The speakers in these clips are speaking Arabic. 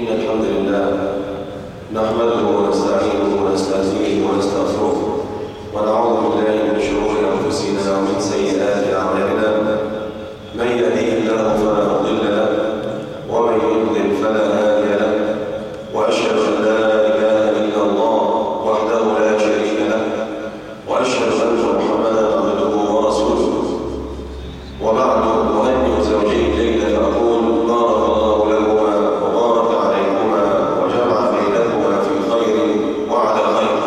إن الحمد لله نحمده ونستعينه ونستهديه ونستغفره ونعوذ بالله من شرور أنفسنا ومن سيئات أعمالنا. من يهده الله فلا مضل له ومن يضلل فلا هادي له، وأشهد أن لا إله إلا الله وحده لا شريك له، وأشهد أن محمدا عبده ورسوله. وبعد، أهنئ زوجي الليلة فأقول بارك الله لكما وبارك عليكما وجمع بينكما في خير وعلى خير.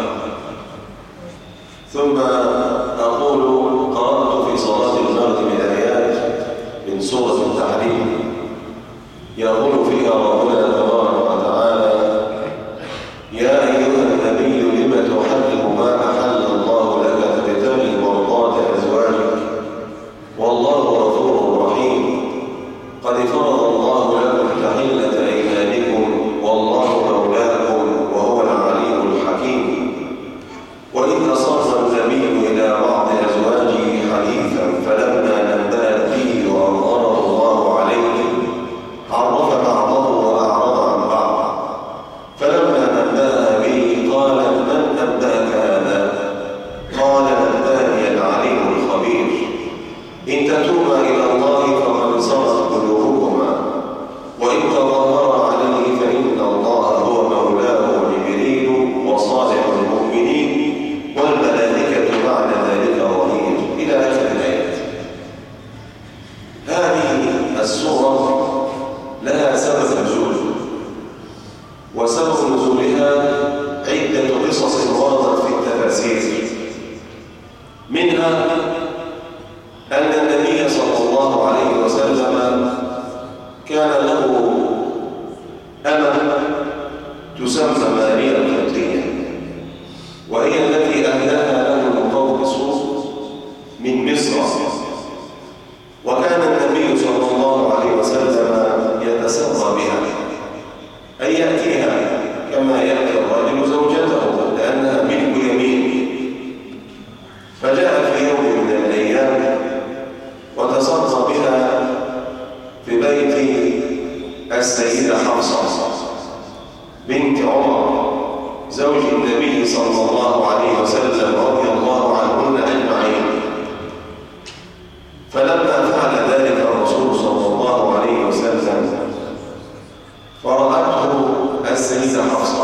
ثم أقول قرأت في صلاة المغرب آيات من سورة التحريم يقول فيها ربنا تبارك وتعالى: يا أيها النبي لم تحرم ما أحل الله لك تبتغي مرضات أزواجك والله غفور رحيم. قد فرض الله لكم تحلة أيمانكم والله مولاكم وهو العليم الحكيم. وإذ أصر النبي إلى بعض أزواجه حديثا فلما نبأت به وأظهره الله عليه عرف بعضه وأعرض عن بعض. فلما نبأها به قالت: من نبأك هذا؟ قال: نبأني العليم الخبير. إن تتوبا إلى الله فقد صغت قلوبكما وإن تظاهر عليه فإن الله هو مولاه جبريل وصالح المؤمنين والملائكة بعد ذلك ظهير، إلى آخر الآيات. هذه السورة لها سبب نزول، وسبب نزولها عدة قصص وردت في التفاسير. منها أن النبي صلى الله عليه وسلم كان له أمة تسمى ماريا القبطية، وهي التي أهداها له المقوقس من مصر. وكان النبي صلى الله عليه وسلم يتسرى بها، أي يأتيها كما يأتي الرجل زوجته لأنها ملك يمين. فجاء في يوم من الأيام وتصرى بها في بيت السيدة حفصة بنت عمر زوج النبي صلى الله عليه وسلم رضي الله عنهن أجمعين. فلما فعل ذلك الرسول صلى الله عليه وسلم فرأته السيدة حفصة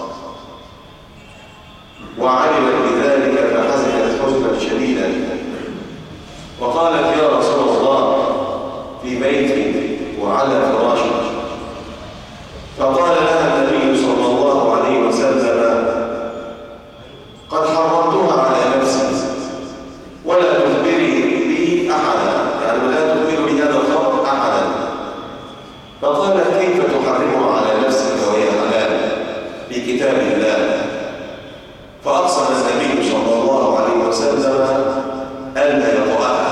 وعلمت بذلك فحزنت حزنا شديدا وقالت: يا رسول الله، في بيتي وعلى فراشي. فقال لها النبي صلى الله عليه وسلم: قد حرمتها على نفسي ولا تخبري به أحدا، يعني لا تخبري بهذا الخبر أحدا. فقال: كيف تحرمها على نفسك وهي حلال بكتاب الله؟ فأقسم النبي صلى الله عليه وسلم ألا يطأها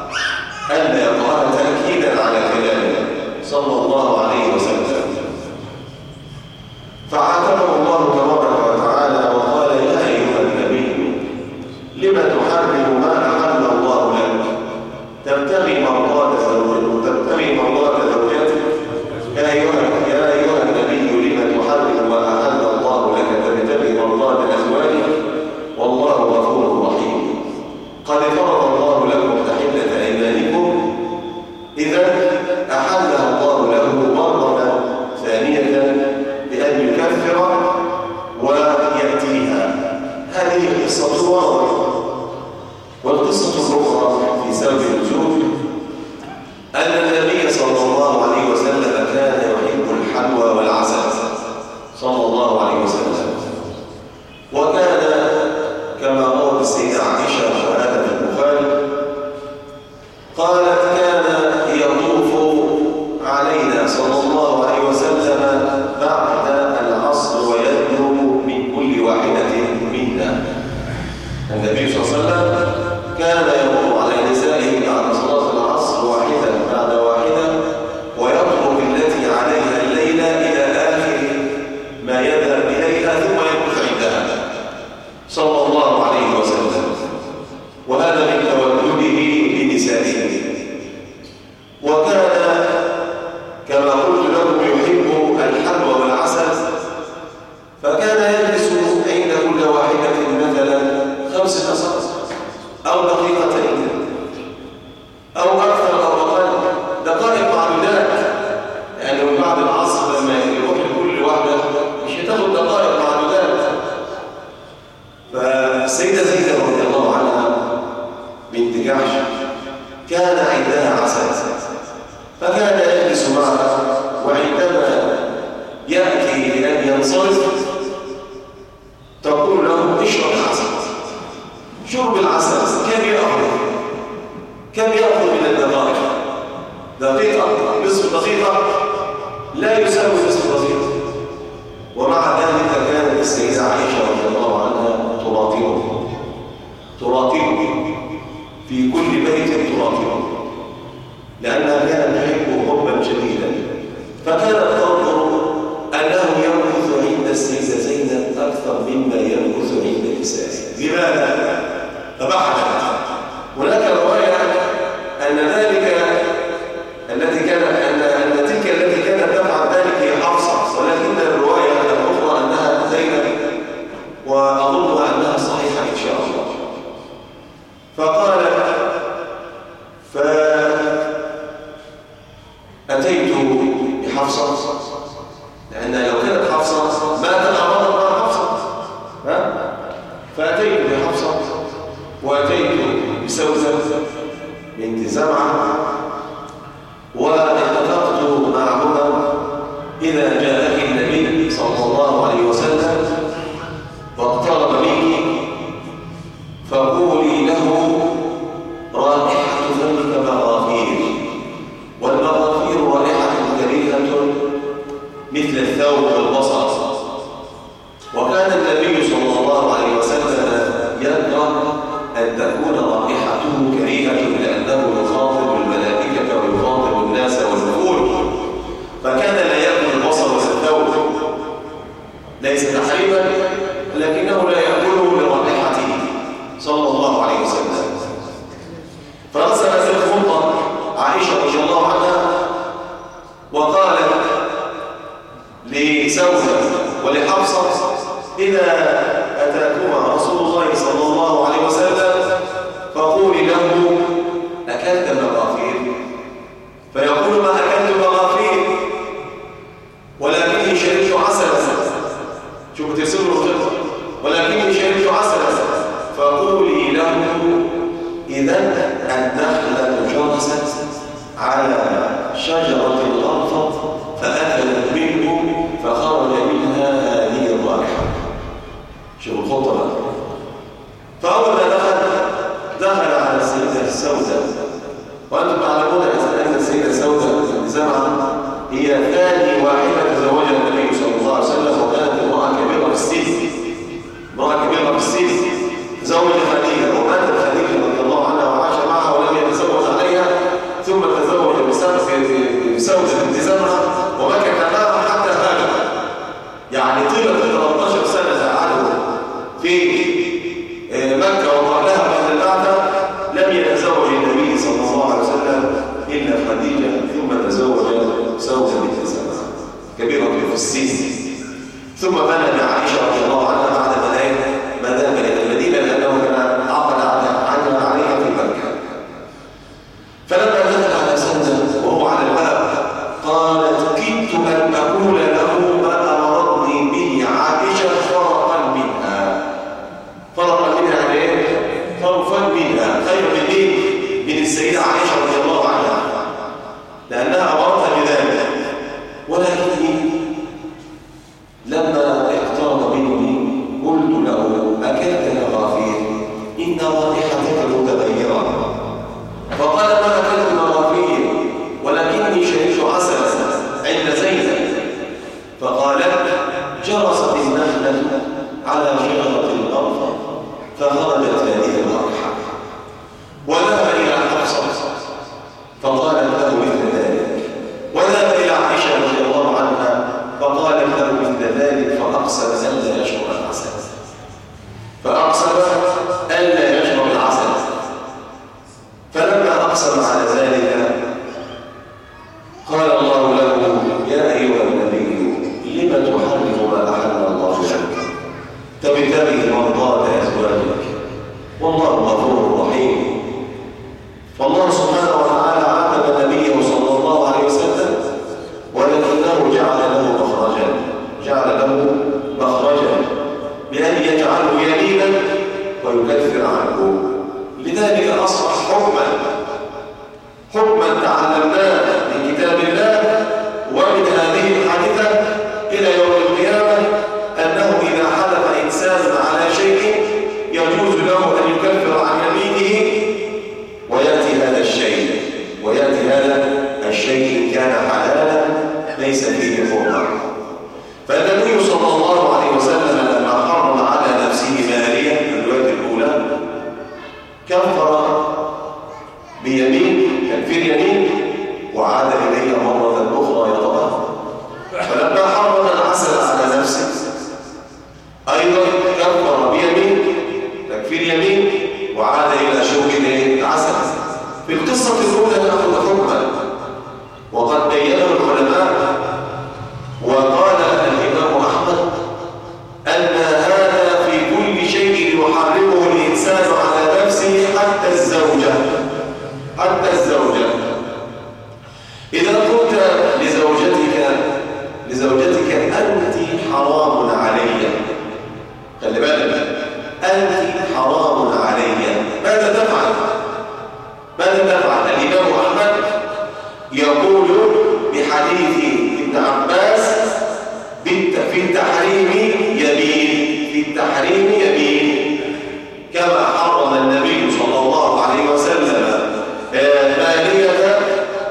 تأكيدا على كلامه صلى الله عليه وسلم. فعاتبه الله تبارك وتعالى وقال: يا أيها النبي لم تحرم ما أحل الله لك تبتغي مرضات زوجتك. يا أيها النبي لم تحرم ما أحل الله لك تبتغي مرضات أزواجك والله غفور رحيم. قد فرض الله لكم تحلة أيمانكم، إذا أحلها الله له مرة ثانية بأن يكفر ويأتيها. هذه القصة واضحة. والقصة الأخرى في سبب النزول أن النبي صلى الله عليه وسلم كان يحب الحلوى والعسل صلى الله عليه وسلم. وكان كما روت السيدة عائشة وهذا في البخاري قالت: كان يطوف علينا صلى الله عليه وسلم بعد العصر ويدنو من كل واحدة منا. النبي صلى الله عليه وسلم كان يمر على نسائه بعد صلاة العصر واحدة بعد واحدة ويترك التي عليها الليلة إلى آخر ما يذهب إليها ثم يمكث عندها صلى الله عليه وسلم. وهذا من تودده لنسائه. وكان كما قلت لكم يحب الحلوى فالسيدة زينب رضي الله عنها بنت جحش كان عندها عسل، فكان يجلس معها، وعندما يأتي لأن ينصرف تقول له اشرب العسل. شرب العسل كم يأخذ من الدقائق؟ دقيقة، نصف دقيقة لا يساوي نصف دقيقة. ومع ذلك كانت السيدة عائشة رضي الله عنها تراقبه في كل بيت تراقبه، لأنها كانت تحبه حبا شديدا، فكانت تنظر أنه يمكث عند السيدة زينب أكثر مما يمكث عند نسائه. لماذا؟ فبحثت. هناك رواية أن تلك التي كانت تفعل ذلك هي حفصة، ولكن الرواية الأخرى أنها زينب، وأظنها أنها صحيحة إن شاء الله. فقال فأتيت بحفصة، لأن لو كانت حفصة ما تتعرض مع حفصة، فأتيت بحفصة وأتيت بسوسة بنت زمعة، واتفقت معهما إذا جاءك النبي صلى الله عليه وسلم واقترب منك فقولي له رائحة فمك مغافير، والمغافير رائحة كريهة مثل الثوب والبصل. وكان النبي صلى الله عليه وسلم يكره أن تكون رائحته كريهة، لأنه يخاطب الملائكة ويخاطب الناس والنفور، فكان لا يأكل البصل والثوب، ليس تحريما لكنه لا يأكله لرائحته صلى الله عليه وسلم. فرسلت الخطة عائشة رضي الله عنها وقالت لسوسة ولحفصة إذا أتاكما رسول الله صلى الله عليه وسلم فقولي له أكلت مغافير، فيقول ما أكلت مغافير ولكني شربت عسلا. شوفوا تفسيروا الخطة، ولكني شربت عسلا. فقولي له إذا النخلة جرست على شجرة الغرفة فأكلت منه فخرج منها هذه الرائحة. شوفوا الخطة بقى. فأول ما دخل على السيدة السوداء، وأنتم تعلمون أن السيدة السوداء زمعة هي ثاني واحدة تزوجها النبي صلى الله عليه وسلم، وكانت امرأة كبيرة في السن، تزوج خديجة وماتت خديجة رضي الله عنها وعاش معها ولم يتزوج عليها، ثم تزوج بسوداء بنت زمعة ومكث معها حتى هاجر، يعني طيلة 13 سنة قعدوا في مكة وقبلها بعد البعثة لم يتزوج النبي صلى الله عليه وسلم إلا خديجة، ثم تزوج سوداء بنت زمعة كبيرة في السن، ثم بنى عائشة رضي الله عنها بعد ما ذهب إلى المدينة، لأنه كان عقد عنها عليها في مكة. فلما دخل على سوداء وهو على الباب قالت كدت أن أقول له ما أمرتني به عائشة فرقا منها يعني إيه؟ فرقا منها خير من السيدة عائشة رضي الله عنها، لأنها أمرتها بذلك. ولكني لما اقترب مني قلت له أكلت مغافير إن رائحتك متغيرة، فقال ما أكلت مغافير ولكني شربت عسلا عند زينب. فقالت جرست النخلة على شجرة الأرض فخرجت هذه الرائحة، وذهب إلى حفصة فقالت له مثل ذلك، وذهب إلى عائشة رضي الله عنها فقالت له مثل ذلك، فأقسم ألا يشرب العسل، فلما أقسم على ذلك قال الله له يا أيها النبي لم تحرم ما أحل الله لك تبتغي مرضات أزواجك والله غفور رحيم. فالله سبحانه وتعالى عاتب نبيه صلى الله عليه وسلم، ولكنه جعل له مخرجا بأن يجعله يمينا ويكفر عنه. لذلك أصبح حكما تعلمناه من كتاب الله ومن هذه الحادثة إلى يوم القيامة، أنه إذا حلف إنسان على شيء يجوز له أن يكفر عن يمينه ويأتي هذا الشيء إن كان حلالا ليس فيه حرمة. فالنبي صلى الله عليه وسلم لما حرم على نفسه مارية في الرواية الأولى كفر بيمين، تكفير يمين، وعاد إليها مرة أخرى يطهر. فلما حرم العسل على نفسه أيضا كفر بيمين، تكفير يمين، وعاد إلى شرب العسل. في القصة الأولى نأخذ حكما وقد بينه العلماء، وقال الإمام أحمد أن هذا في كل شيء يحرمه الإنسان على نفسه حتى الزوجة. إذا قلت لزوجتك أنت حرام علي، خلي بالك، أنت حرام علي، ماذا تفعل؟ الإمام أحمد يقول بحديث ابن عباس في التحريم يمين، كما حرم النبي صلى الله عليه وسلم مالية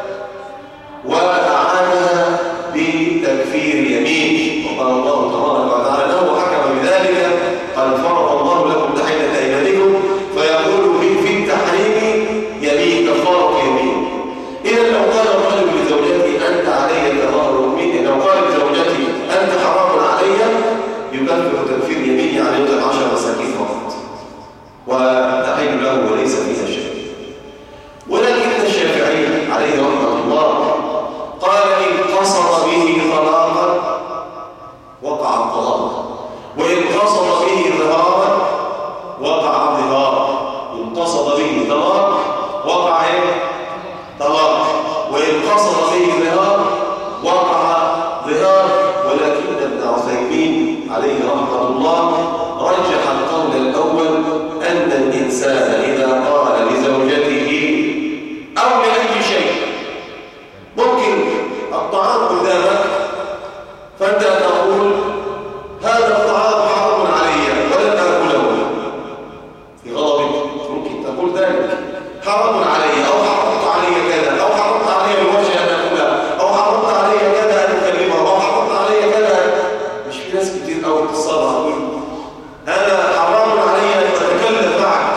وأعانها بتكفير يمين، وقال الله تبارك وتعالى له وحكم بذلك قد فرض الله لكم تحلة أيمانكم، فيقول في التحريم يمين، كفارة يمين. إذا لو قال الرجل لزوجته أنت علي كظهر أمي، لو قال لزوجتي أنت حرام علي، يكفر تكفير يمين على 10 مساكين فقط وتحل له وليس فيها شيء. ولكن الشافعي عليه رحمه الله قال إن قصر به طلاقا وقع الطلاق، وإن قصر به ظهارا وقع الظهار. إن قصد به طلاق وقع طلاق، وإن قصد به ظهار وقع ظهار. ولكن ابن عثيمين عليه رحمه الله رجح القول الأول، أن الإنسان إذا قال لزوجته أو لأي شيء، ممكن الطعام قدامك فأنت تقول هذا الطعام حرام علي ولن آكله، في غضبك ممكن تقول ذلك، حرام علي، أو حرمت علي كذا، أو حرمت علي الوجه أن أكلها، أو حرمت علي كذا أن أكلمها، أو حرمت علي كذا. مش في ناس كتير أوي تتصرف تقول أنا حرام علي أن أتكلم معك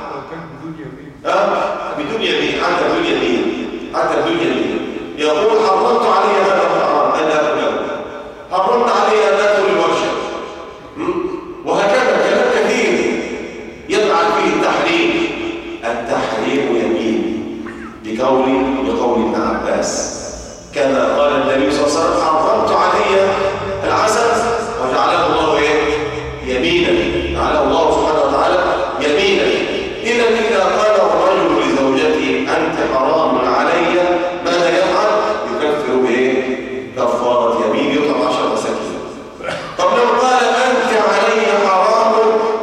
بدون يمين، حتى بدون يمين يقول حرمت علي هذا الطعام أن أكله، حرمت علي أن أكل الوجه، وهكذا كلام كثير يفعل فيه التحريم يمين بقول ابن عباس، كما قال النبي صلى الله عليه وسلم حرمت علي العسل وجعله الله يمينا، جعله الله سبحانه وتعالى يمينا. إذا قال الرجل لزوجته أنت حرام علي، ماذا يفعل؟ يكفر كفارة يمين، يطعم 10 مساكين. طب لو قال أنت علي حرام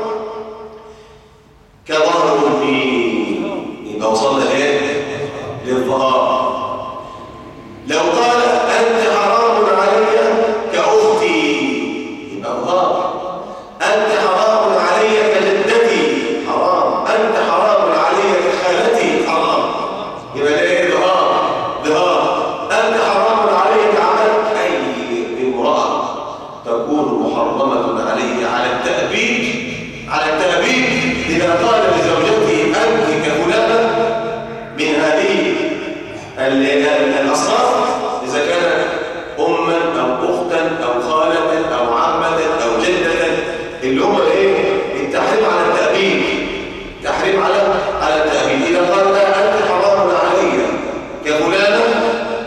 كظهر أمي، يبقى وصلنا للظهار. لو قال أنت حرام علي كأختي، يبقى ظهار. أنت حرام علي كجدتي، حرام. أنت حرام علي كخالتي، حرام. يبقى ده ظهار. أنت حرام علي كعمل أي امرأة تكون محرمة عليه على التأبيد إذا قال لزوجته أنت كفلانة من هذه الأصناف، إذا كانت أما أو أختا أو خالة أو عمة أو جدة، اللي هم التحريم على التأبيد، تحريم على التأبيد. إذا قال أنت حرام علي كفلانة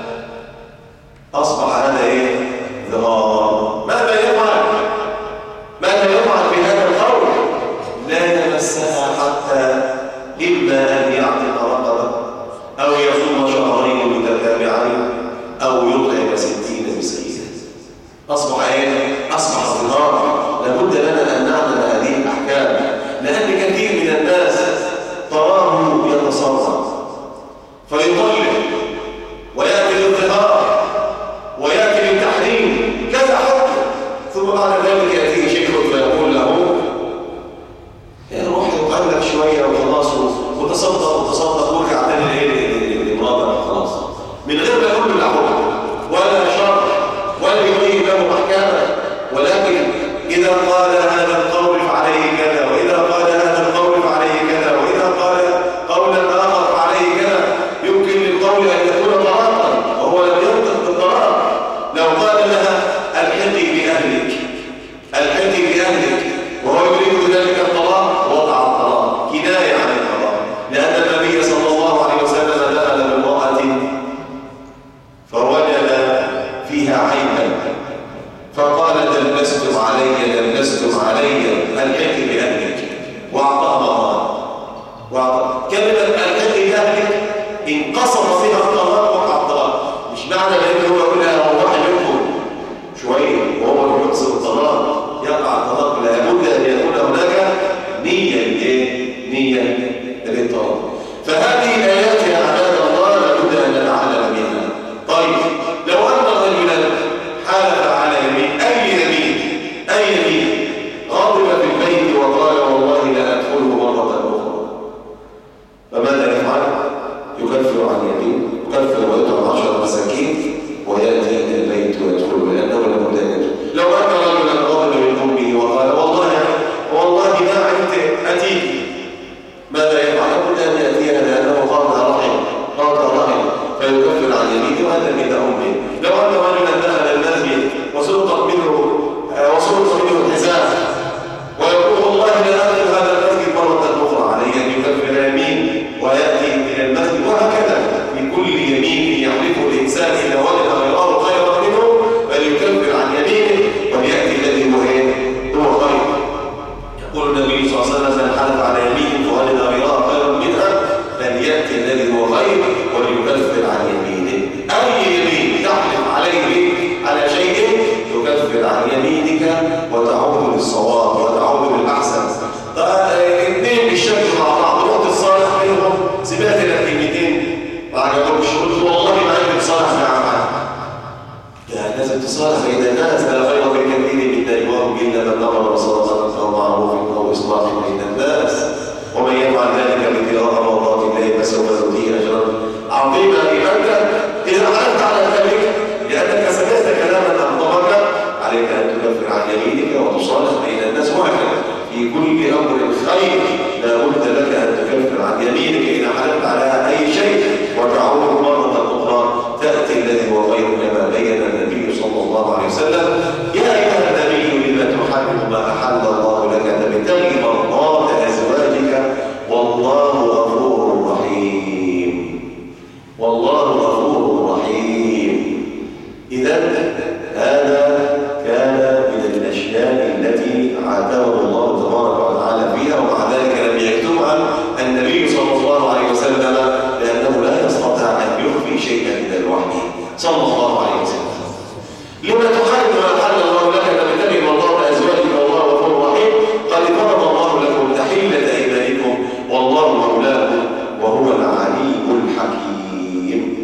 أصبح هذا ظهار. ماذا يفعل في هذا القول؟ لا يمسها حتى إما أن يعتق رقبة أو يصوم شهرين متتابعين أو يطعم 60 مسكينا. أصبح ظهار. لابد لنا أن نعلم هذه الأحكام، لأن كثير يقول النبي صلى الله عليه وسلم: من حلف على يمين فوجد غيرها خيرا منها فليأتي الذي هو خير وليكفر عن يمينه. أي يمين تحلف عليه على شيء تكفر عن يمينك وتعود للصواب وتعود للأحسن. اثنين بالشكل مع بعض، رحت الصالح بينهم، سمعت لك كلمتين ما عجبوكش، قلت والله ما عندي تصالح معاك. يعني لازم تصالح بين الناس، لا خير في كثير من نجواهم الا من امر بصدقه او معروف او اصلاح بين الناس، ومن يفعل ذلك ابتغاء مرضات الله فسوف نؤتيه اجرا عظيما. لماذا؟ اذا حلفت على ذلك لانك سمعت كلاما اغضبك عليك ان تكفر عن يمينك وتصالح بين الناس، وهكذا في كل امر خير لا بد لك ان تكفر عن يمينك اذا حلفت على اي شيء وتعود مره اخرى تاتي الذي هو خير كما بين النبي صلى الله عليه وسلم: يا ايها النبي لم تحرم ما احل الله لك تبتغي مرضات ازواجك والله غفور رحيم. والله غفور رحيم. اذا هذا كان من الاشياء التي عاتبه الله تبارك وتعالى فيها، ومع ذلك لم يكتمها النبي صلى الله عليه وسلم لانه لا يستطيع ان يخفي شيئا من الوحي صلى الله عليه وسلم. لما تحرم ما احل الله لك تبتغي مرضات ازواجك والله غفور رحيم؟ قد فرض الله لكم تحله ايمانكم والله مولاكم وهو العليم الحكيم.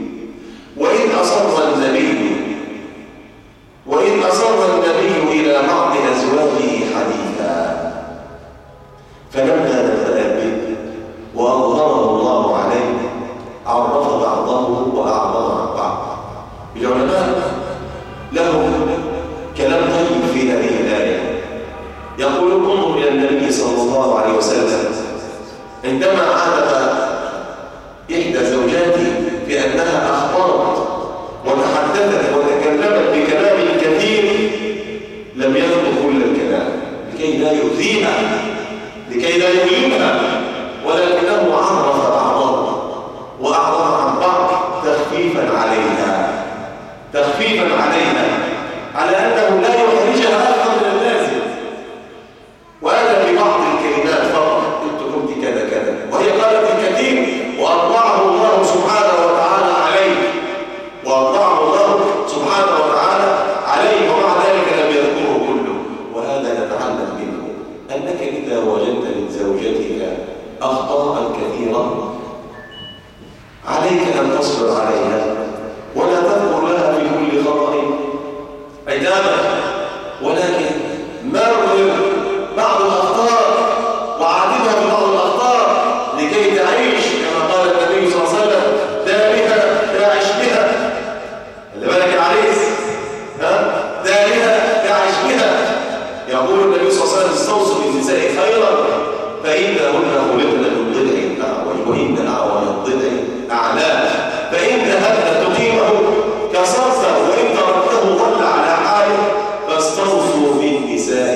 وإذ أصر النبي إلى بعض أزواجه حديثا فلما نبأ به وأظهره الله عليه عرف بعضه وأعرض عن بعض. العلماء لهم كلام طيب في هذه الآية، يقولون: انظر إلى النبي صلى الله عليه وسلم عندما عاتب إحدى زوجاته بأنها أخبرت وتحدثت وتكلمت بكلام كثير لم يذكر كل الكلام لكي لا يؤذيها لكي لا يؤلمها، ولكنه عرف بعضه وأعرض عن بعض تخفيفا عليها على أنه لا يخرجها أكثر من اللازم، وأتى ببعض الكلمات فقط: أنت كنت كذا كذا، وهي قالت الكثير وأطلعه الله سبحانه وتعالى عليه ومع ذلك لم يذكره كله. وهذا نتعلم منه أنك إذا وجدت من زوجتك أخطاء كثيرة عليك أن تصبر عليها ولا تذكر لها في كل خطأ عتابا، ولكن مرر بعض الأخطاء وعاتبها ببعض الأخطاء لكي تعيش كما قال النبي صلى الله عليه وسلم: دارها تعش بها. اللي بالك العريس دارها تعش بها. يقول النبي صلى الله عليه وسلم: استوصوا بالنساء خيرا فإنهن خلقن من ضلع أعوج وإن أعوج الضلع أعلاه، فإن ذهبت تقيمه كسرته وإن تركته ظل على حاله فاستوصوا بالنساء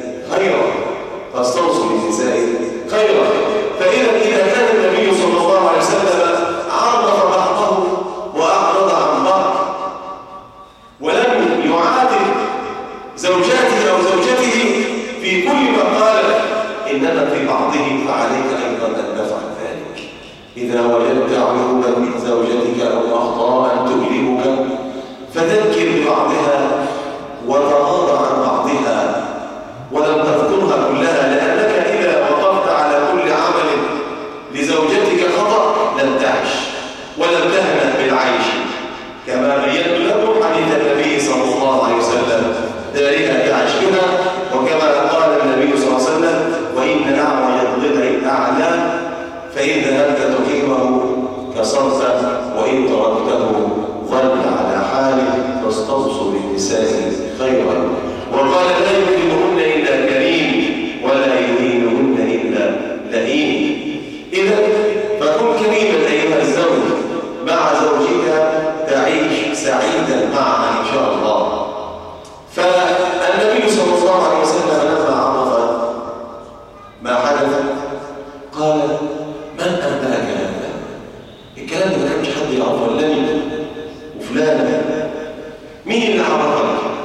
خيرا. فإذا كان النبي صلى الله عليه وسلم عرف بعضه وأعرض عن بعض ولم يعاتب زوجاته أو زوجته في كل ما قال، إنما في بعضه فعليك أيضا أن تفعل ذلك. إذا وجدت عيوبا من زوجتك أو أخطاء تؤلمك فذكر ببعضها وتغاضى عن بعضها ولم تذكرها كلها، لأنك إذا وقفت على كل عمل لزوجتك خطأ لم تعش ولم تهنأ بالعيش، كما بينت لكم حديث النبي صلى الله عليه وسلم: دارها تعش بها، وكما قال النبي صلى الله عليه وسلم: وإن أعوج الضلع أعلى فإن ذهبت تقيمه كسرته وإن تركته ظل على حاله فاستوصوا بالنساء خيرا. وقال: لا يكرمهن إلا كريم ولا يهينهن إلا لئيم. إذا فكن كريما أيها الزوج مع زوجك تعيش سعيدا معها إن شاء الله. فالنبي صلى الله عليه وسلم لما عرف ما حدث قال: من أنبأك هذا؟ الكلام ده ما كانش حد يعرفه إلا وفلان. مين اللي عرفك؟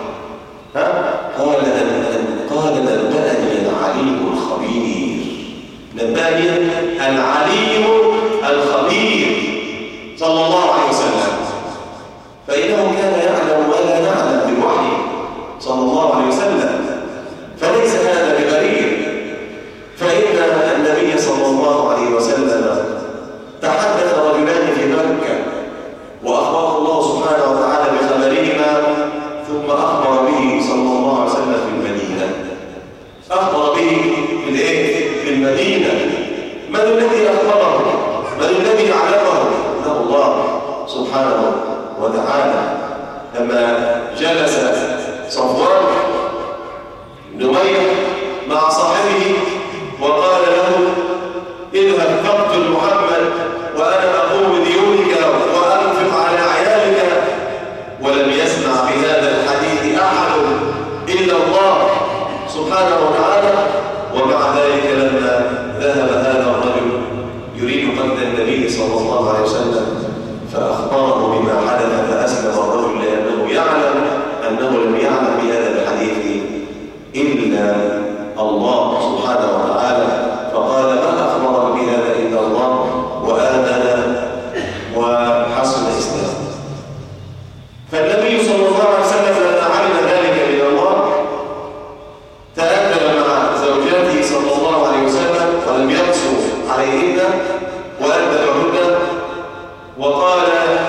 الثانية العليم الخبير صلى الله عليه وسلم، فإنه كان يعلم ما لا نعلم بالوحي صلى الله عليه وسلم، فليس هذا بغريب. فإن النبي صلى الله عليه وسلم تحدث رجلان في مكة وأخبره الله سبحانه وتعالى بخبرهما، ثم أخبر به صلى الله عليه وسلم في المدينة. أخبر به في المدينة. من الذي أخبره؟ من الذي أعلمه؟ له الله سبحانه وتعالى. لما جلس صفوان بن أمية مع صاحبه وقال له اذهب فاقتل محمد وأنا أقوم بديونك وأنفق على عيالك، ولم يسمع بهذا الحديث أحد إلا الله سبحانه وتعالى. ومع ذلك لما ذهب هذا الرجل يريد قتل النبي صلى الله عليه وسلم فأخبره بما حدث، فأسلم الرجل لأنه يعلم أنه لم يعلم بهذا الحديث إلا الله سبحانه وتعالى، فقال ما أخبر بهذا إلا الله، وآمن وحسن إسلامه. فالنبي صلى الله عليه وسلم لما علم ذلك من الله تأدب مع زوجاته صلى الله عليه وسلم ولم يقسو عليهن وأدبهن، وقال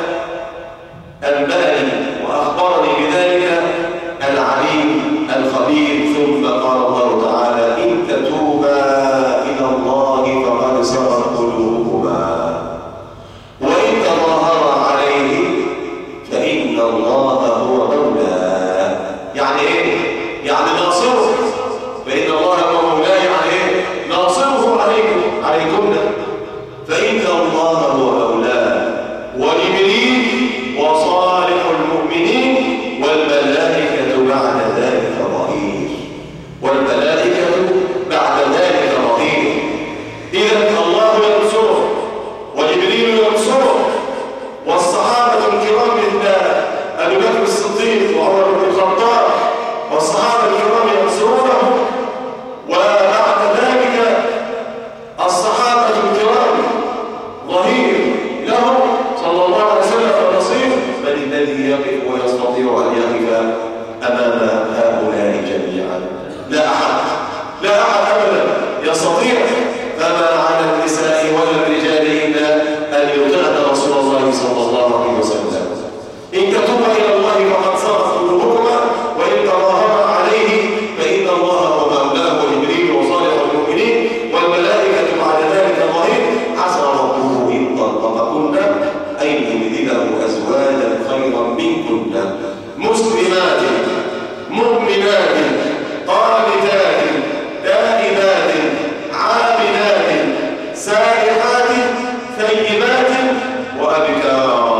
أنبأني وأخبرني بذلك العليم الخبير. ثم قال الله تعالى إن تتوبا إلى الله فقد صغت قلوبكما وإن تظاهرا عليه فإن الله هو مولاه. يعني إيه؟ يعني ناصره، فإن الله هو مولاه، يعني إيه؟ ناصره عليكم، فإن الله هو مولاه وجبريل وصالح المؤمنين والملائكة بعد ذلك ظهير، والملائكة بعد ذلك ظهير. إذا الله ينصره وجبريل ينصره والصحابة الكرام مثل أبي بكر الصديق وعمر بن الخطاب والصحابة الكرام ينصرونه، وبعد ذلك الصحابة الكرام ظهير له صلى الله عليه وسلم ونصير. من الذي يقف ويستطيع أن يقف أمام هؤلاء جميعا؟ لا أحد أبدا يستطيع. فما على النساء ولا الرجال إلا أن يطيعن رسول الله صلى الله عليه وسلم. إن تتوبا إلى الله فقد صغت قلوبكما وإن تظاهرا عليه فإن الله هو مولاه وجبريل وصالح المؤمنين والملائكة بعد ذلك ظهير. عسى ربه إن طلقكن أن يبدله أزواجا خيرا منكن مسلمات مؤمنات قانتات تائبات عابدات سائحات ثيبات وأبكارا.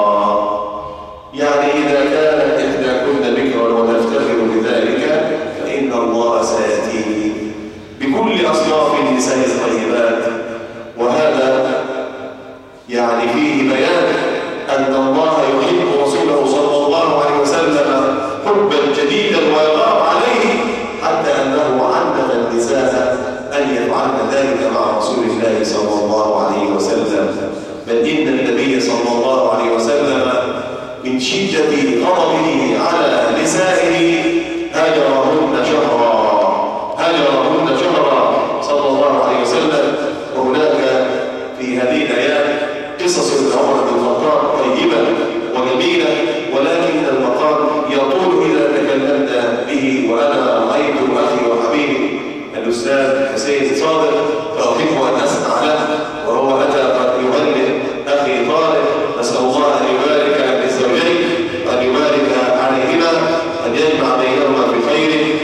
يعني إذا كانت إحداكن بكرا وتفتخر بذلك فإن الله سيأتيه بكل أصناف النساء الطيبات. وهذا يعني فيه بيان أن الله يحب رسوله صلى الله عليه وسلم حبا جديدا ويغار عليه، حتى أنه علم النساء أن يفعلن ذلك مع رسول الله صلى الله عليه وسلم. بل إن النبي صلى الله عليه وسلم من شدة غضبه على نسائه هاجرهن شهرا صلى الله عليه وسلم. وهناك في هذه الأيام قصص لعمر بن الخطاب طيبة وجميلة، ولكن المقام يطول إذا تكلمنا به. وأنا رأيت أخي وحبيبي الأستاذ حسين صادق فأحب أن أسمع له، وهو أتى قد يهنئ أخي طارق. نسأل الله أن يبارك للزوجين وأن يبارك عليهما، أن يجمع بينهما بخير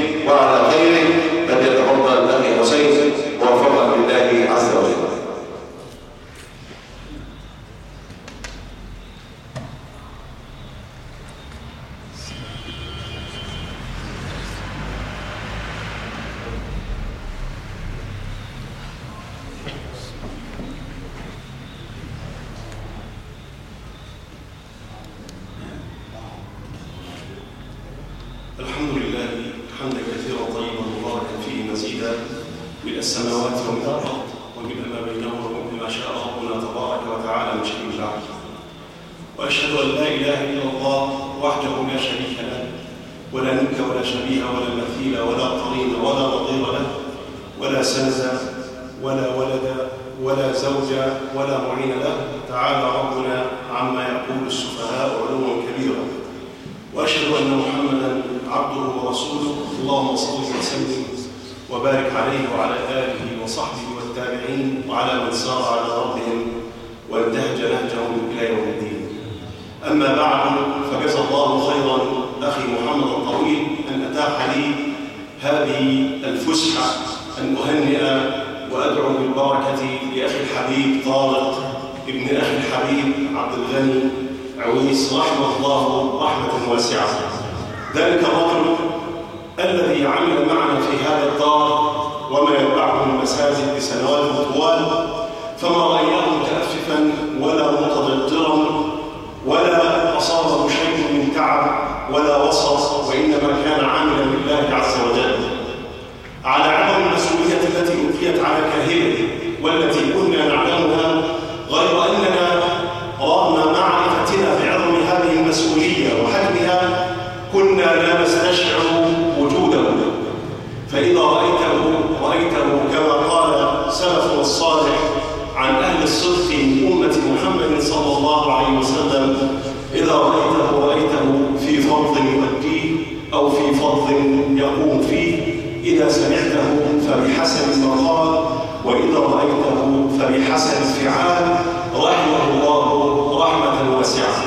السماوات وملء الأرض وملء ما بينهما وملء ما شاء ربنا تبارك وتعالى من شيء بعد. وأشهد أن لا إله إلا الله وحده لا شريك له، ولا ند ولا شبيه ولا مثيل ولا قرين ولا نظير له، ولا سند ولا ولد ولا زوج ولا معين له، تعالى ربنا عما يقول السفهاء علوا كبيرا. وأشهد أن محمدا عبده ورسوله، اللهم صل وسلم وبارك عليه وعلى آله وصحبه والتابعين وعلى من سار على دربهم وانتهج نهجهم إلى يوم الدين. أما بعد، فجزا الله خيرا أخي محمد الطويل أن أتاح لي هذه الفسحة أن أهنئ وأدعو بالبركة لأخي الحبيب طارق ابن أخي الحبيب عبد الغني عويس رحمه الله رحمة واسعة. ذلك الرجل الذي عمل معنا في هذا الدار وما يتبعه المساجد بسنوات طوال، فما رأيناه متأففا ولا متضجرا ولا أصابه شيء من تعب ولا وصف، وإنما كان عاملا لله عز وجل على عظم المسؤولية التي ألقيت على كاهله والتي كنا نعلمها، غير أننا رغم معرفتنا بعظم هذه المسؤولية وحجمها كنا لا نستشعر وجوده. فإذا رأيته كما قال سلفنا الصالح عن أهل الصدق من أمة محمد صلى الله عليه وسلم: إذا رأيته في فرض يؤديه أو في فرض يقوم فيه، إذا سمعته فبحسن ما قال، وإذا رأيته فبحسن الفعال، رحمه الله رحمة واسعة.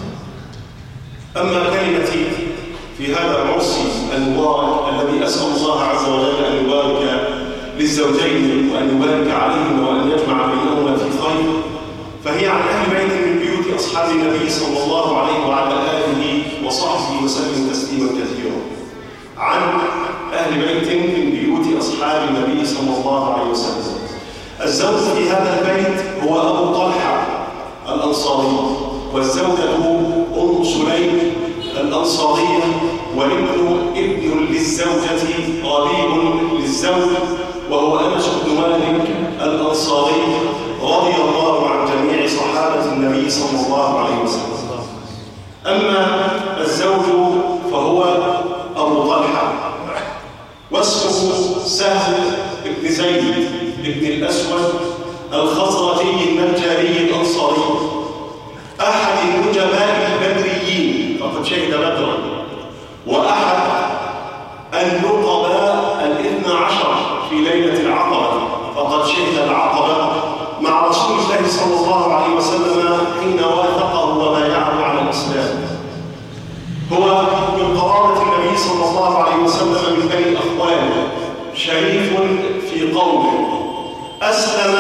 أما كلمتي في هذا العرس المبارك الذي أسأل الله عز وجل أن يبارك للزوجين وأن يبارك عليهما وأن يجمع بينهما في خير، فهي عن أهل بيت من بيوت أصحاب النبي صلى الله عليه وعلى آله وصحبه وسلم تسليما كثيرا. عن أهل بيت من بيوت أصحاب النبي صلى الله عليه وسلم. الزوج في هذا البيت هو أبو طلحة الأنصاري، والزوجة أم سليم الأنصارية، والابن ابن للزوجة ربيب للزوج، وهو أنس بن مالك الأنصاري رضي الله عن جميع صحابة النبي صلى الله عليه وسلم. أما الزوج فهو أبو طلحة، واسمه سهل بن زيد بن الأسود الخزرجي النجاري الأنصاري، أحد النجباء البدريين، فقد شهد بدرا، وأحد النقباء 12 في ليلة العقبة، فقد شهد العقبة مع رسول الله صلى الله عليه وسلم حين واثقه وبايعه على الإسلام. هو من قرابة النبي صلى الله عليه وسلم من بني أخوان، شريف في قومه، أسلم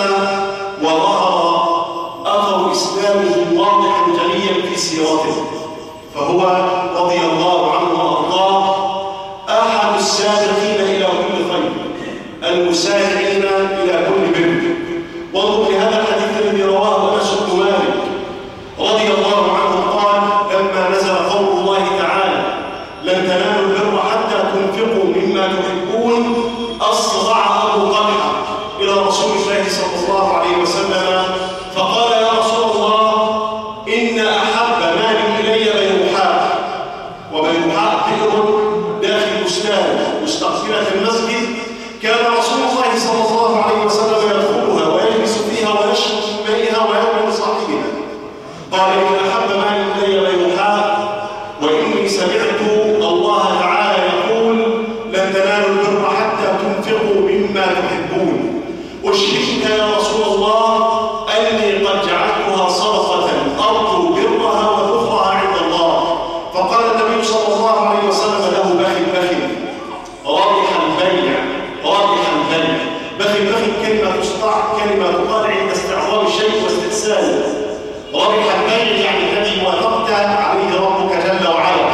وظهر أثر إسلامه واضحا جليا في سيرته، فهو رضي الله عنه وأرضاه أحد السابقين إلى كل خير، المسارعين إلى كل بر. وانظر لهذا الحديث الذي رواه أنس بن مالك رضي الله عنه قال: لما نزل قول الله تعالى: لن تنالوا البر حتى تنفقوا مما تحبون، أصرع أبو طلحة إلى رسول الله صلى الله عليه وسلم فقال: يا رسول الله، إن أحب مالي إلي بيروحاء، وبيروحاء بئر داخل بستان مستقبلة المسجد، كان رسول الله صلى الله عليه وسلم يدخلها ويجلس فيها ويشرب من مائها ويأكل صاحبها. قال: إن أحب مالي إلي بيروحاء، وإني سمعت الله تعالى يقول: لن تنالوا البر حتى تنفقوا مما تحبون. أشهدك يا رسول الله أني قد جعلتها صدقة أرجو برها وذخرها عند الله. فقال النبي صلى الله عليه وسلم له: بخل بخل، رابح البيع رابح البيع. بخل بخل كلمة تقال عند استعظام الشيء واستحسانه. رابح البيع يعني الذي وافقت عليه ربك جل وعلا.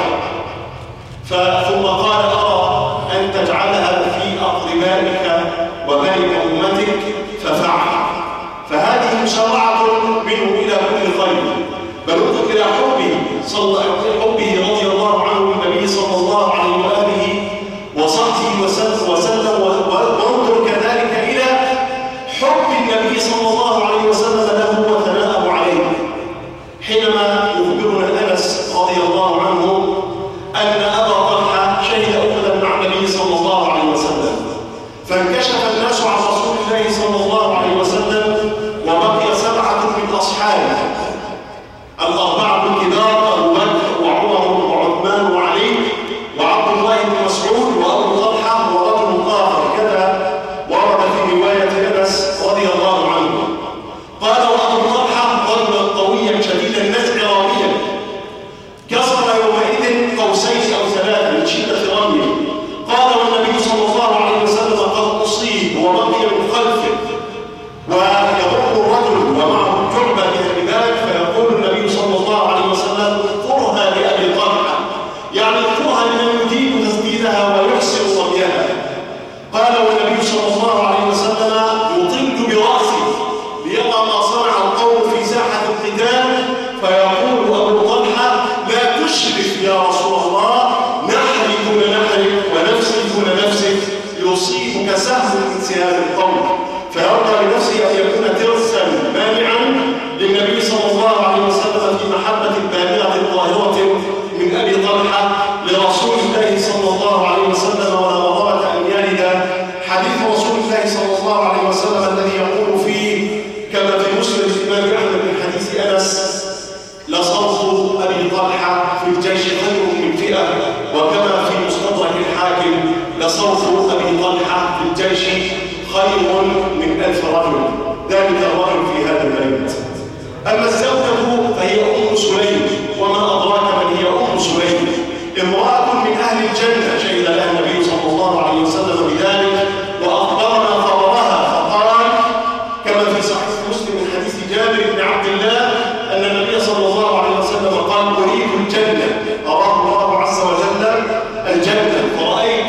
ثم قال: أرى أن تجعلها في أقربائك وبين أمتك، ففعل. فهذه مشرعة منه إلى كل خير. بل انظر إلى حبه رضي الله عنه للنبي صلى الله عليه وآله وصحبه وسلم، وانظر كذلك إلى خلفه ويمر رجل ومعه جعبة بذلك، فيقول النبي صلى الله عليه وسلم اذكرها لأبي طلحة، يعني اذكرها لمن يريد تسديدها ويحسن رميها. قال والنبي صلى الله عليه وسلم يطل برأسه ليرى ما صنع القوم في ساحة القتال، فيقول أبو طلحة لا تشرك يا رسول الله، نحري دون نحرك ونفسي دون نفسك، يصيبك سهم من سهام القوم. فيرضى لنفسه أن يكون ترسا مانعا للنبي صلى الله عليه وسلم في محبة البالغة الظاهرة من أبي طلحة لرسول الله صلى الله عليه وسلم، ولا مرضى أن يلد حديث رسول الله صلى الله عليه وسلم الذي يقول فيه كما في مسلم الإمام أحمد من حديث أنس: لصوت أبي طلحة في الجيش خير من فئة، وكما في مستدرك الحاكم: لصوت أبي طلحة في الجيش خير من 1000 رجل. ذلك الرجل في هذا البيت. أما الزوجة فهي أم سليم، وما أدراك من هي أم سليم؟ امرأة من أهل الجنة شهد لها النبي صلى الله عليه وسلم بذلك وأخبرنا خبرها، فقال كما في صحيح مسلم من حديث جابر بن عبد الله أن النبي صلى الله عليه وسلم قال: أريد الجنة، أراه الله عز وجل الجنة، فرأيت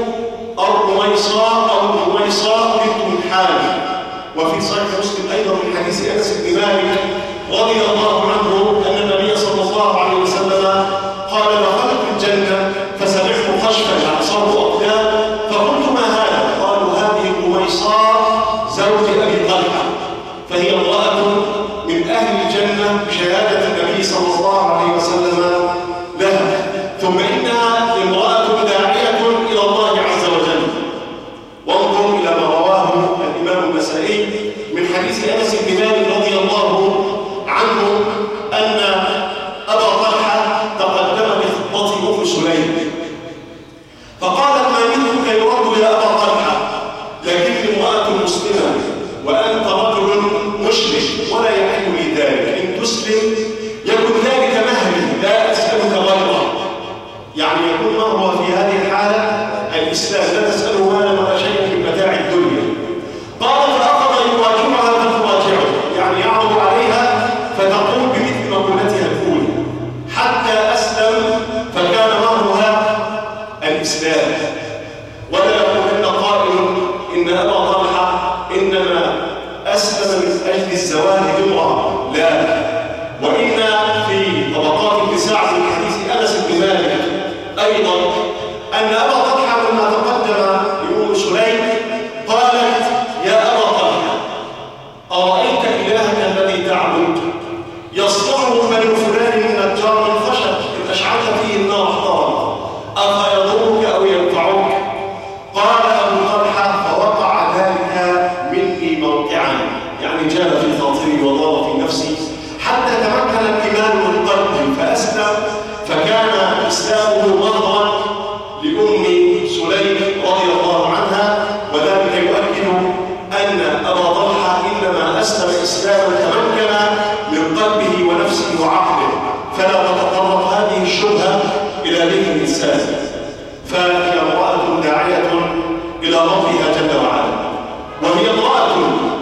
الرميصاء بنت الحارث. وفي صحيح مسلم أيضا من حديث أنس بن مالك رضي الله عنه أن النبي صلى الله عليه وسلم قال: دخلت الجنة فسمعت خشفا، يعني صوت أقدام، فقلت: ما هذا؟ قالوا: هذه الرميصاء زوج أبي طلحة، فهي امرأة من أهل الجنة بشهادة النبي صلى الله عليه وسلم لها. ثم إنها امرأة داعية إلى الله عز وجل. وانظر إلى ما رواه الإمام النسائي من حديث أنس بن مالك رضي الله عنه أن أبا طلحة تقدم بخطبة أم سليم فقالت: ما منك يرد يا أبا طلحة، لكني امرأة مسلمة وأنت رجل مشرك ولا يحل لي ذلك، إن تسلم يكن ذلك مهري لا أسألك غيره. يعني يكون مهرها في هذه الحالة الإسلام، لا تسأله مالا ولا شيئا من متاع الدنيا. قال: فأخذ يراجعها فتراجعه، يعني يعرض عليها فتقول بمثل مقولتها الأولى حتى أسلم، فكان مهرها الإسلام. ولا يقولن قائل إن أبا طلحة إنما أسلم من أجل الزواج بامرأة، لا. وإن في طبقات ابن سعد من حديث أنس بن مالك أيضا أن أبا طلحة لما تقدم لأم سليم قالت: يا أبا طلحة، أرأيت إلهك الذي تعبد يصنعه بنو فلان من نجار من خشب، إن أشعلت فيه النار احترق، أفيضرك أو ينفعك؟ قال أبو طلحة: فوقع ذلك مني موقعا، يعني جال في خاطري وضار في نفسي حتى تمكن الإيمان من قلبي فأسلم، فكان إسلامه مهرا لأم سليم رضي الله عنها. وذلك يؤكد أن أبا طلحة إنما أسلم إسلاما تمكن من قلبه ونفسه وعقله، فلا تتطرق هذه الشبهة إلى ذهن الإنسان. فهي امرأة داعية إلى ربها جل وعلا، وهي امرأة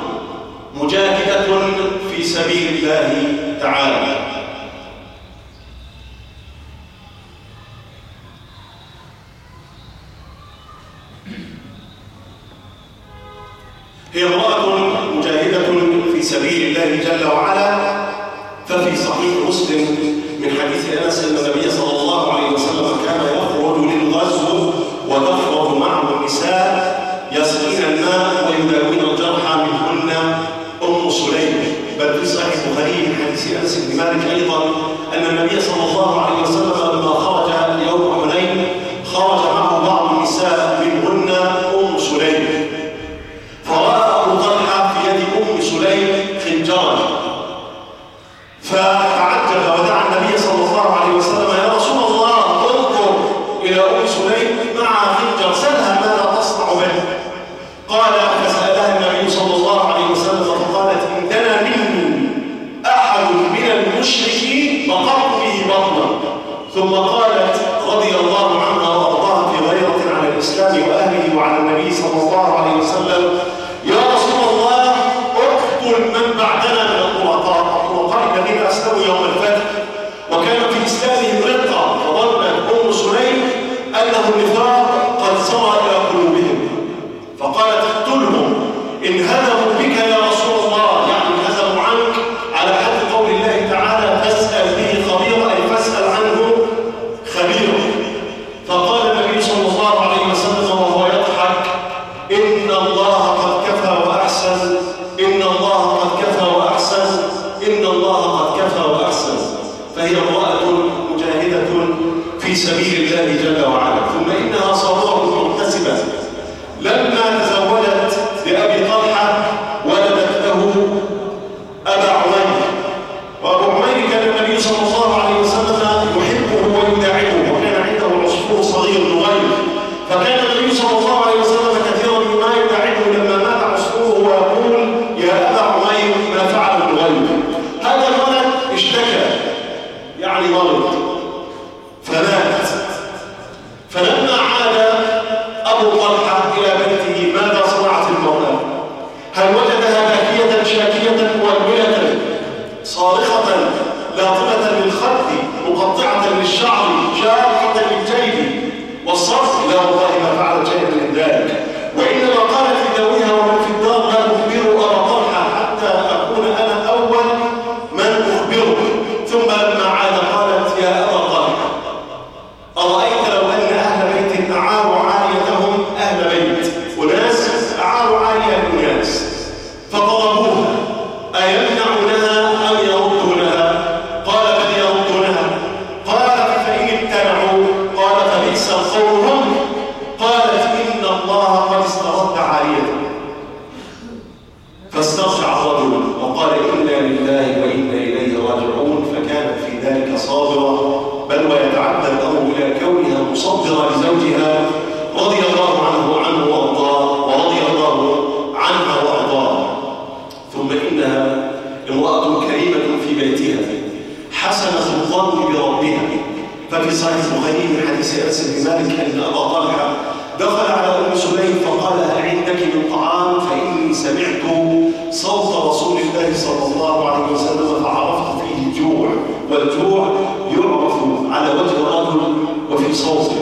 مجاهدة في سبيل الله تعالى. هي امرأة مجاهدة في سبيل الله جل وعلا. ففي صحيح مسلم من حديث أنس أن النبي صلى الله عليه وسلم كان يخرج للغزو وتخرج معه النساء يسقين الماء ويداوين الجرحى، منهن أم سليم. بل في صحيح البخاري من حديث أنس بن مالك أيضا أن النبي صلى الله عليه وسلم لما خرج يوم حنين خرج معه بعض النساء منهن أم سليم، فرأى أبو طلحة في يد أم سليم خنجرا فتعجب ودعا النبي صلى الله عليه وسلم: يا رسول الله، انظر إلى أم سليم معها خنجر، سلها ماذا تصنع به؟ قال: فسألها النبي صلى الله عليه وسلم فقالت: إن دنا مني أحد من المشركين بقرت به بطنا. ثم قال هل وجدها باكية شاكية مولولة صارخة لاطمة للخد مقطعة للشعر شاقة للجيب والصرف؟ لا والله ما فعلت شيئا من ذلك، وإنما قالت لذويها ومن في الدار لا أخبروا أبا طلحة حتى أكون أنا أول من أخبره. ثم لما عاد قالت يا أبا طلحة أرأيت لو أن أهل بيت أعاروا عاليتهم أهل بيت وناس أعاروا عالية الناس فضربوها أيمنعونها أم يردونها؟ قال بل يردونها. قال فإن امتنعوا قال فبئس القول هم. قالت إن الله قد استرد عاليته. فاسترجع الرجل وقال إنا لله وإنا إليه راجعون، فكانت في ذلك صابرة، بل ويتعدى الأمر إلى كونها مصبرة لزوجها رضي الله عنه وأرضاه ورضي الله عنها وأرضاه. ثم إنها امرأة كريمة في بيتها حسنة الظن بربها. ففي صحيح البخاري من حديث أنس بن مالك أن أبا طلحة دخل على أم سليم فقال هل عندك من طعام؟ فإني سمعت صوت رسول الله صلى الله عليه وسلم فعرفت فيه الجوع، والجوع يعرف على وجه الرجل وفي صوته.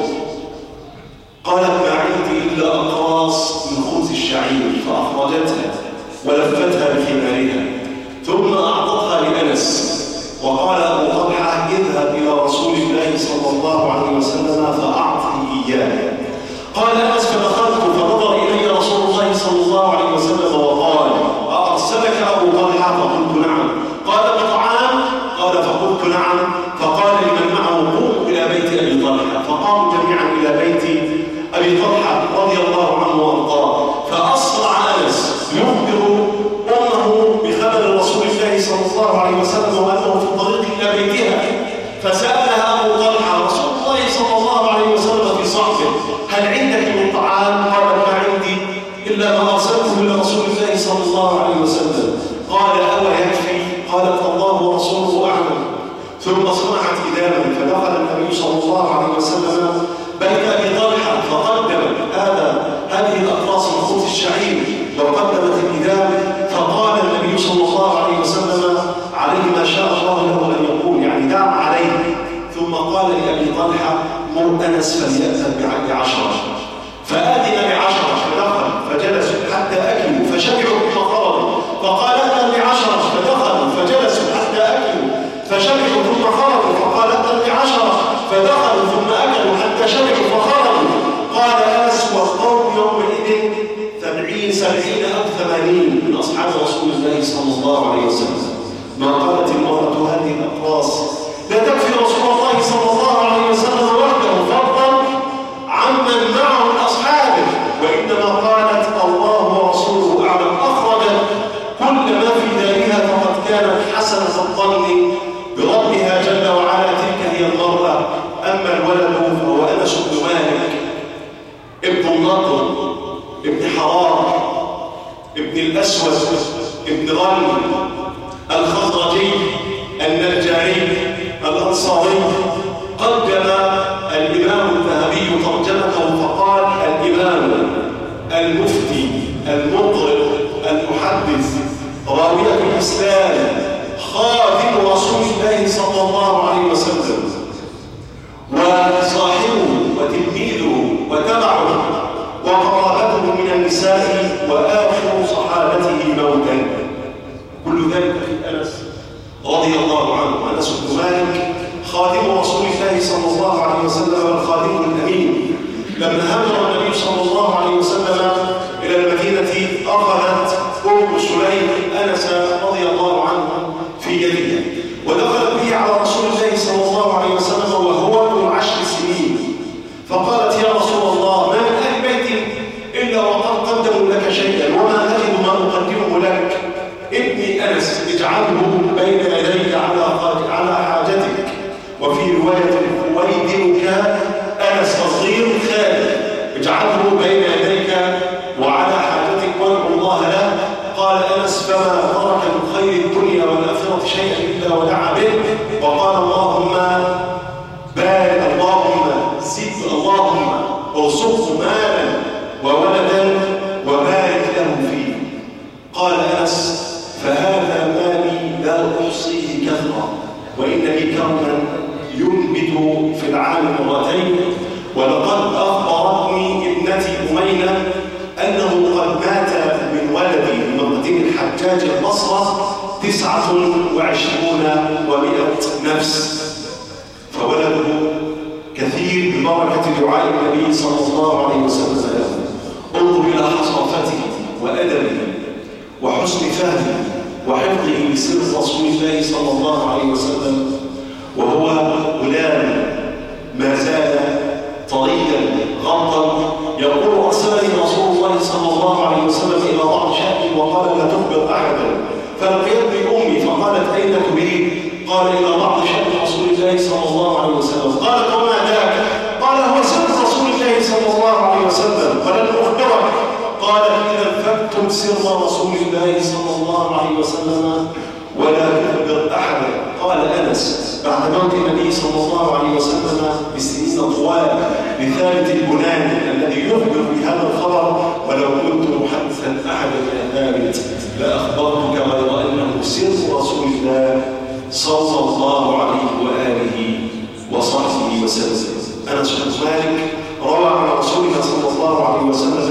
قالت ما عندي إلا أقراص من خبز الشعير، فأخرجتها ولفتها بحمارها ثم أعطتها لأنس. وقال أبو طلحة اذهب إلى رسول الله صلى الله عليه وسلم فأعطه إياه. قال أنس فدخلت فنظر إلي رسول الله صلى الله عليه وسلم وقال أرسلك أبو طلحة؟ فقلت نعم. قال بطعام؟ قال فقلت نعم. فقال لمن معه قوموا إلى بيت أبي طلحة، فقاموا جميعا إلى بيت أبي طلحة رضي الله عنه وأرضاه. فأسرع أنس يخبر أمه بخبر رسول الله صلى الله عليه وسلم وأنه في الطريق إلى بيتها، فسألها أبو طلحة رسول الله صلى الله عليه وسلم في صحبه هل عندك من طعام؟ قالت ما عندي إلا ما أرسلته لرسول الله صلى الله عليه وسلم. قال أو يكفي؟ قالت الله ورسوله أعلم. ثم صنعت إداما فدخل النبي صلى الله عليه وسلم بيت أبي طلحة فقدمت هذه الأقراص من خبز الشعير وقدمت الإدام. فقال النبي صلى الله عليه وسلم عليه ما شاء الله له أن يقول، يعني دعا عليه. ثم قال لأبي طلحة مر أنس فليأذن ب10. فأذن ب10 فدخل فجلسوا حتى أكلوا فشبعوا ثم خرجوا. فقال أذن ب10 فدخلوا فجلسوا حتى أكلوا فشبعوا ثم خرجوا. فقال أذن ب10 فدخلوا ثم أكلوا حتى شبعوا فخرجوا. قال أنس والقوم يومئذ 70 أو 80 من أصحاب رسول الله صلى الله عليه وسلم. ما قالت المرأة هذه الأقراص لا تكفي رسول الله صلى الله عليه وسلم وحده فضلا عمن معه من أصحابه، وإنما قالت الله ورسوله أعلم. أخرجت كل ما في دارها فقد كانت حسنة الظن بربها جل وعلا. تلك هي المرأة. أما الولد فهو أنس بن مالك ابن النضر ابن حرام ابن الأسود ابن غنم الخزرجي النجاري الأنصاري. قدم الإمام الذهبي ترجمته فقال الإمام المفتي المقرئ المحدث راوية الإسلام خادم رسول الله صلى الله عليه وسلم وصاحبه وتلميذه وتبعه وقرابته من النساء وآخر صحابته موتا. كل ذلك في أنس رضي الله عنه. أنس بن مالك خادم رسول الله صلى الله عليه وسلم والخادم الأمين. لما هاجر النبي صلى الله عليه وسلم إلى المدينة أخذت أم سليم أنس رضي الله عنه في يدها ودخلت به على رسول الله صلى الله عليه وسلم وهو ابن 10 سنين. فقالت يا رسول الله ما من أهل بيت إلا وقد قدموا لك شيئا وما أجد ما أقدمه لك. ابني أنس اجعله بين يديك على حاجتك. وفي رواية ويدنك أنس تصغير خالد اجعله بين يديك وعلى حاجتك وادعو الله له. قال أنس فما ترك من خير الدنيا والآخرة شيئا إلا ودعا به وقال اللهم بارك اللهم زد اللهم ارزقه مالا وولدا وبارك له فيه. قال أنس: فهذا مالي لا أحصيه كثرة، وإن لي كرما ينبت في العام مرتين، ولقد أخبرتني ابنتي أمينة أنه قد مات من ولدي من قديم الحجاج البصرة 29 و100 نفس، فولده كثير ببركة دعاء النبي صلى الله عليه وسلم له. انظر إلى حصافته وأدبه وحسن فهمه وحفظه لسر رسول الله صلى الله عليه وسلم، وهو غلام ما زال طريا غضا. يقول: أرسلني رسول الله صلى الله عليه وسلم إلى بعض شأني وقال: لا تخبر أحدا. فلقيتني أمي فقالت: أين تريد؟ قال: إلى بعض شأن رسول الله صلى الله عليه وسلم. قالت: وما ذاك؟ قال: هو سر رسول الله صلى الله عليه وسلم ولن أخبرك. قال: إذا فاكتم سر رسول الله صلى الله عليه وسلم ولا تخبر أحدا. قال أنس: بعد موت النبي صلى الله عليه وسلم بسنين طوال لثابت البناني الذي يخبر بهذا الخبر: ولو كنت محدثا أحدا يا ثابت لأخبرتك، غير أنه سر رسول الله صلى الله عليه وآله وصحبه وسلم. أنس بن مالك روى عن رسولنا صلى الله عليه وسلم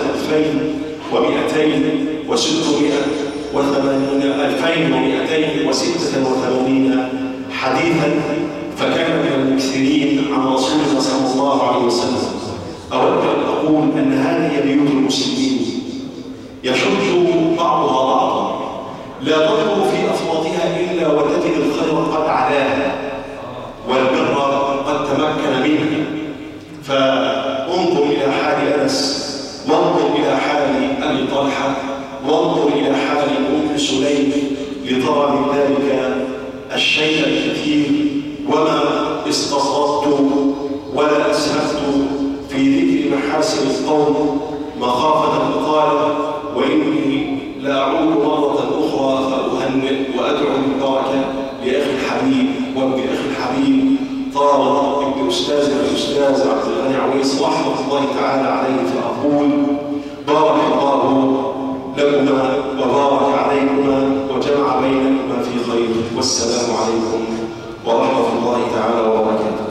2286 حديثا، فكان من المكثرين عن رسولنا صلى الله عليه وسلم. أود أن أقول أن هذه بيوت المسلمين يشد بعضها بعضا، لا تنظر في أفرادها إلا وتجد الخير قد علاها والبر قد تمكن منه. فانظر إلى حال أنس، وانظر إلى حال أبي طلحة، وانظر إلى حال أم سليم لترى من ذلك الشيء الكثير، وما استصغرت ولا أسهبت في ذكر محاسن القوم مخافة القال، وإني لا أعود مرة أخرى فأهنئ وأدعو بالبركة لأخي الحبيب وابن أخي الحبيب طارق ابن الأستاذ عبد الغني عويس رحمة الله تعالى عليه، فأقول: بارك الله لكما وبارك عليكما وجمع بينكما في خير، والسلام عليكم ورحمة الله تعالى وبركاته.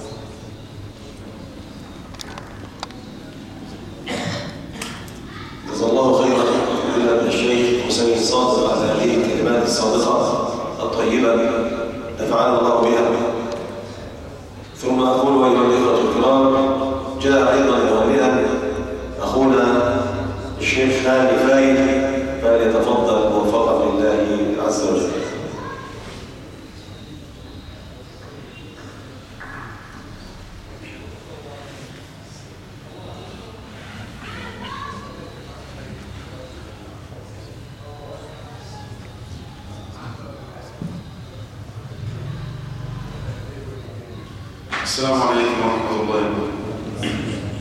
جزا الله خيرا لنا الشيخ حسين الصادق على هذه الكلمات الصادقة الطيبة، نفعنا الله بها. ثم أقول: أيها الإخوة الكرام، جاء أيضا يومئا أخونا الشيخ هاني فايد، فليتفضل موفقا لله عز وجل. السلام عليكم ورحمة الله وبركاته.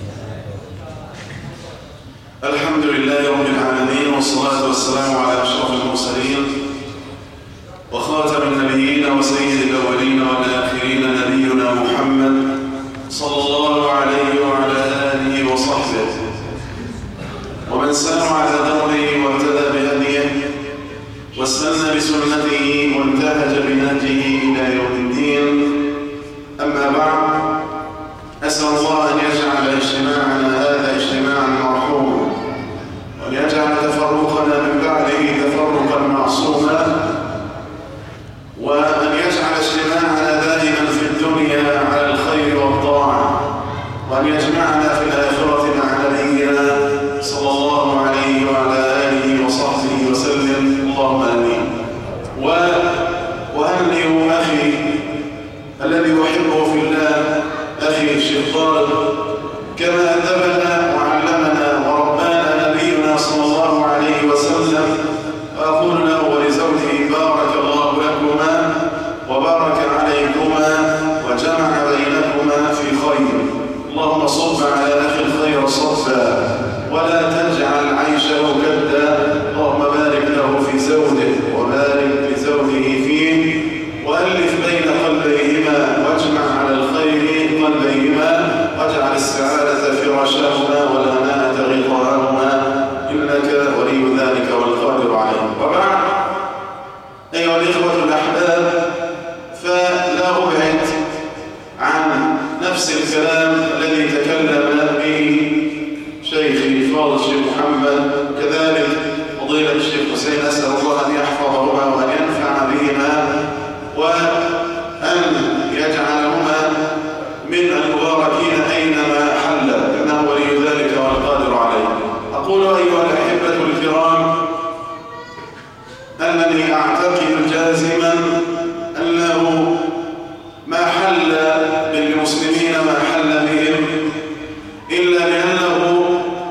الحمد لله رب العالمين، والصلاة والسلام على أشرف المرسلين وخاتم النبيين وسيد الأولين والآخرين، نبينا محمد صلى الله عليه وعلى آله وصحبه ومن سار على دربه واهتدى بهديه واستنى بسنته وانتهج بنهجه إلى يوم الدين. أما بعد، أسأل الله أن يجعل اجتماعنا هذا اجتماعا مرحوما، وأن يجعل تفرقنا من بعده تفرقا معصوما، وأن يجعل اجتماعنا دائما في الدنيا على الخير والطاعة، وأن يجمعنا في الآخرة مع نبينا صلى الله عليه وعلى آله وصحبه وسلم. اللهم آمين. وأهنئ أخي الذي أحبه في الله، أخي الشيخ طارق، كما أدبنا وعلمنا وربانا نبينا صلى الله عليه وسلم. أقول له ولزوجه: بارك الله لكما وبارك عليكما وجمع بينكما في خير. اللهم صب على أخي الخير صبا ولا تجعل عيشه كدا. اللهم بارك له في زوجه وبارك لزوجه فيه، وألف بين قلبيهما واجمع على الخير قلبيهما، واجعل السعادة في الإخوة الأحباب، فلا أبعد عن نفس الكلام الذي تكلم به شيخي فاضل الشيخ محمد، كذلك فضيلة الشيخ حسين، أسأل الله أن يحفظهما وأن ينفع بهما وأن يجعلهما من المباركين أينما حل، إنه ولي ذلك والقادر عليه. أقول أيها الأحبة الكرام أنني أعتقد جازما أنه ما حل بالمسلمين ما حل بهم إلا لأنه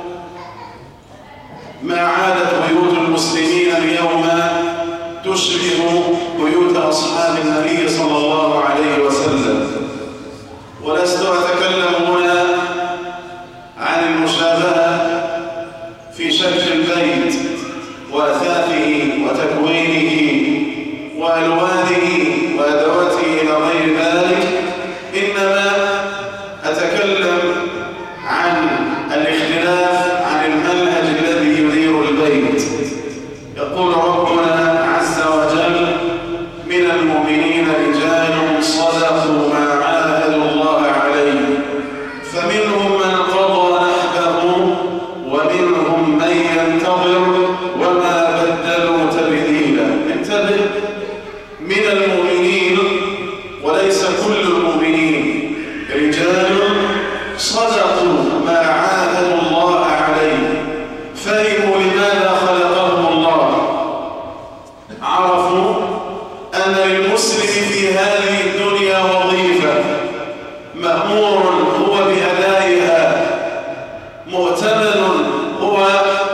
ما عادت بيوت المسلمين اليوم تشبه بيوت أصحاب النبي صلى الله عليه وسلم. ولست أتكلم هنا عن المشابهة في شكل البيت وأثاثه وتكوينه وألوانه وأدواته إلى غير ذلك، إنما أتكلم عن الاختلاف عن المنهج الذي يدير البيت. يقول ربنا عز وجل: من المؤمنين رجال صدقوا ما عاهدوا الله عليه فمنهم من قضى نحبه ومنهم من ينتظر وما بدلوا تبديلا. انتبه، من المؤمنين وليس كل المؤمنين، رجال صدقوا ما عاهدوا الله عليه. فهموا لماذا خلقهم الله، عرفوا أن للمسلم في هذه الدنيا وظيفة مأمور هو بأدائها، مؤتمن هو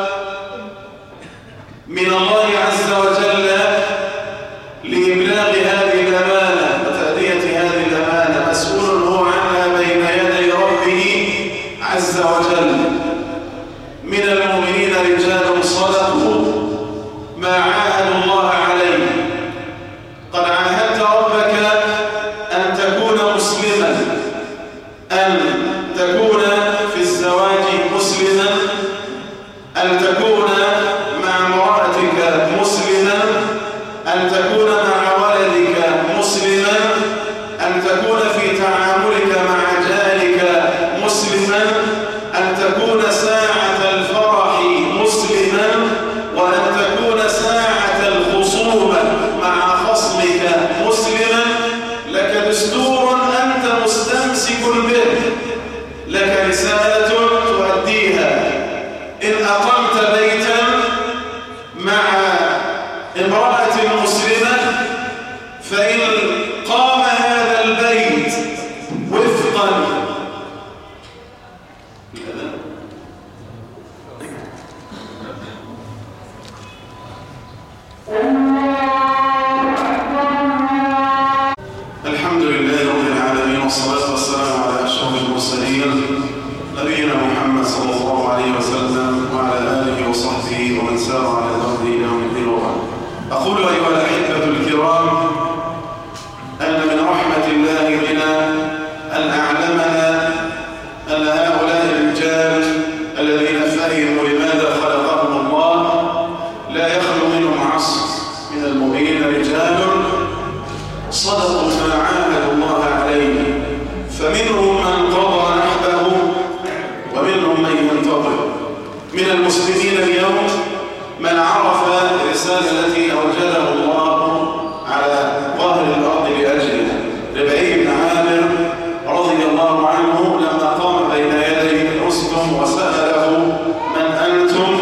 من الله عز وجل لإبلاغ هذه الأمانة وتأدية هذه الأمانة، مسؤول هو عنها بين يدي ربه عز وجل. من المؤمنين رجال صدقوا ما عاهدوا الله عليه. قد عاهدت ربك أن تكون مسلما، أن تكون في الزواج مسلما، أن تكون مع امرأتك مسلما، أن تكون مع ولدك مسلما، أن تكون في تعاملك مع جارك مسلما، أن تكون ساعة الفرح مسلما، وأن تكون ساعة الخصومة مع خصمك مسلما. لك دستور أنت مستمسك به، لك رسالة تؤديها. إن أقمت بيتا مع امرأة مسلمة فإن قام هذا البيت وفقا الحمد لله رب العالمين، والصلاة والسلام على أشرف المرسلين نبينا محمد صلى الله عليه وسلم وعلى آله وصحبه ومن سار على دربه إلى يوم الدين. أقول أيها الأحبة الكرام أن من رحمة الله بنا أن أعلمنا أن هؤلاء الرجال الذين فهموا لماذا خلقهم الله لا يخلو منهم عصر. من المؤمنين رجال صدقوا ما عاهدوا الله عليه فمنهم من قضى نحبه ومنهم من ينتظر. من المسلمين اليوم من عرف الرسالة التي أوجده الله على ظهر الأرض لأجلها. ربعي بن عامر رضي الله عنه لما قام بين يدي رستم وسأله: من أنتم؟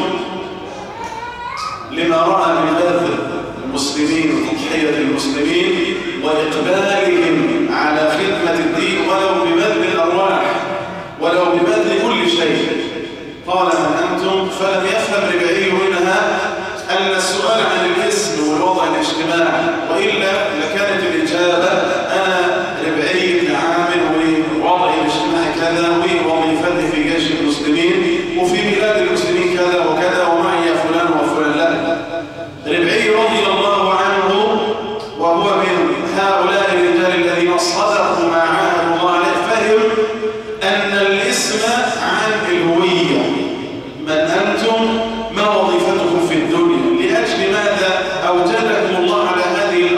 لما رأى من بذل المسلمين وتضحية المسلمين وإقبالهم على خدمة الدين ولو ببذل الأرواح ولو ببذل كل شيء. قال: من أنتم؟ فلم يفهم ربعي منها أن السؤال عن الاسم والوضع الاجتماعي، وإلا لكانت الإجابة: أنا ربعي بن عامر ووضعي الاجتماعي كذا ووظيفتي في جيش المسلمين وفي بلاد المسلمين كذا وكذا ومعي فلان وفلان. لا، ربعي رضي الله عنه وهو من هؤلاء الرجال الذين صدقوا ما عاهدوا الله عليه فهم أن الاسم عن الهوية. من أنتم؟ ما وظيفتكم في الدنيا؟ لأجل ماذا أوجدكم الله على هذه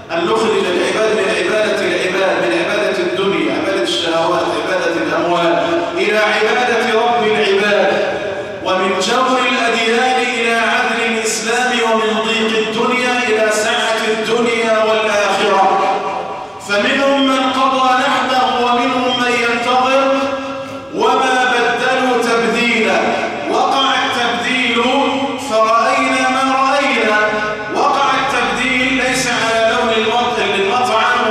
أن نخرج العباد من عبادة العباد، من عبادة الدنيا، عبادة الشهوات، عبادة الأموال، إلى عبادة رب العباد، ومن جور الأديان إلى عدل الإسلام، ومن ضيق الدنيا إلى سعة الدنيا والآخرة. فمنهم من قضى نحبه ومنهم من ينتظر وما بدلوا تبديلا. وقع التبديل فرأينا ما رأينا، وقع التبديل ليس على لون المطعم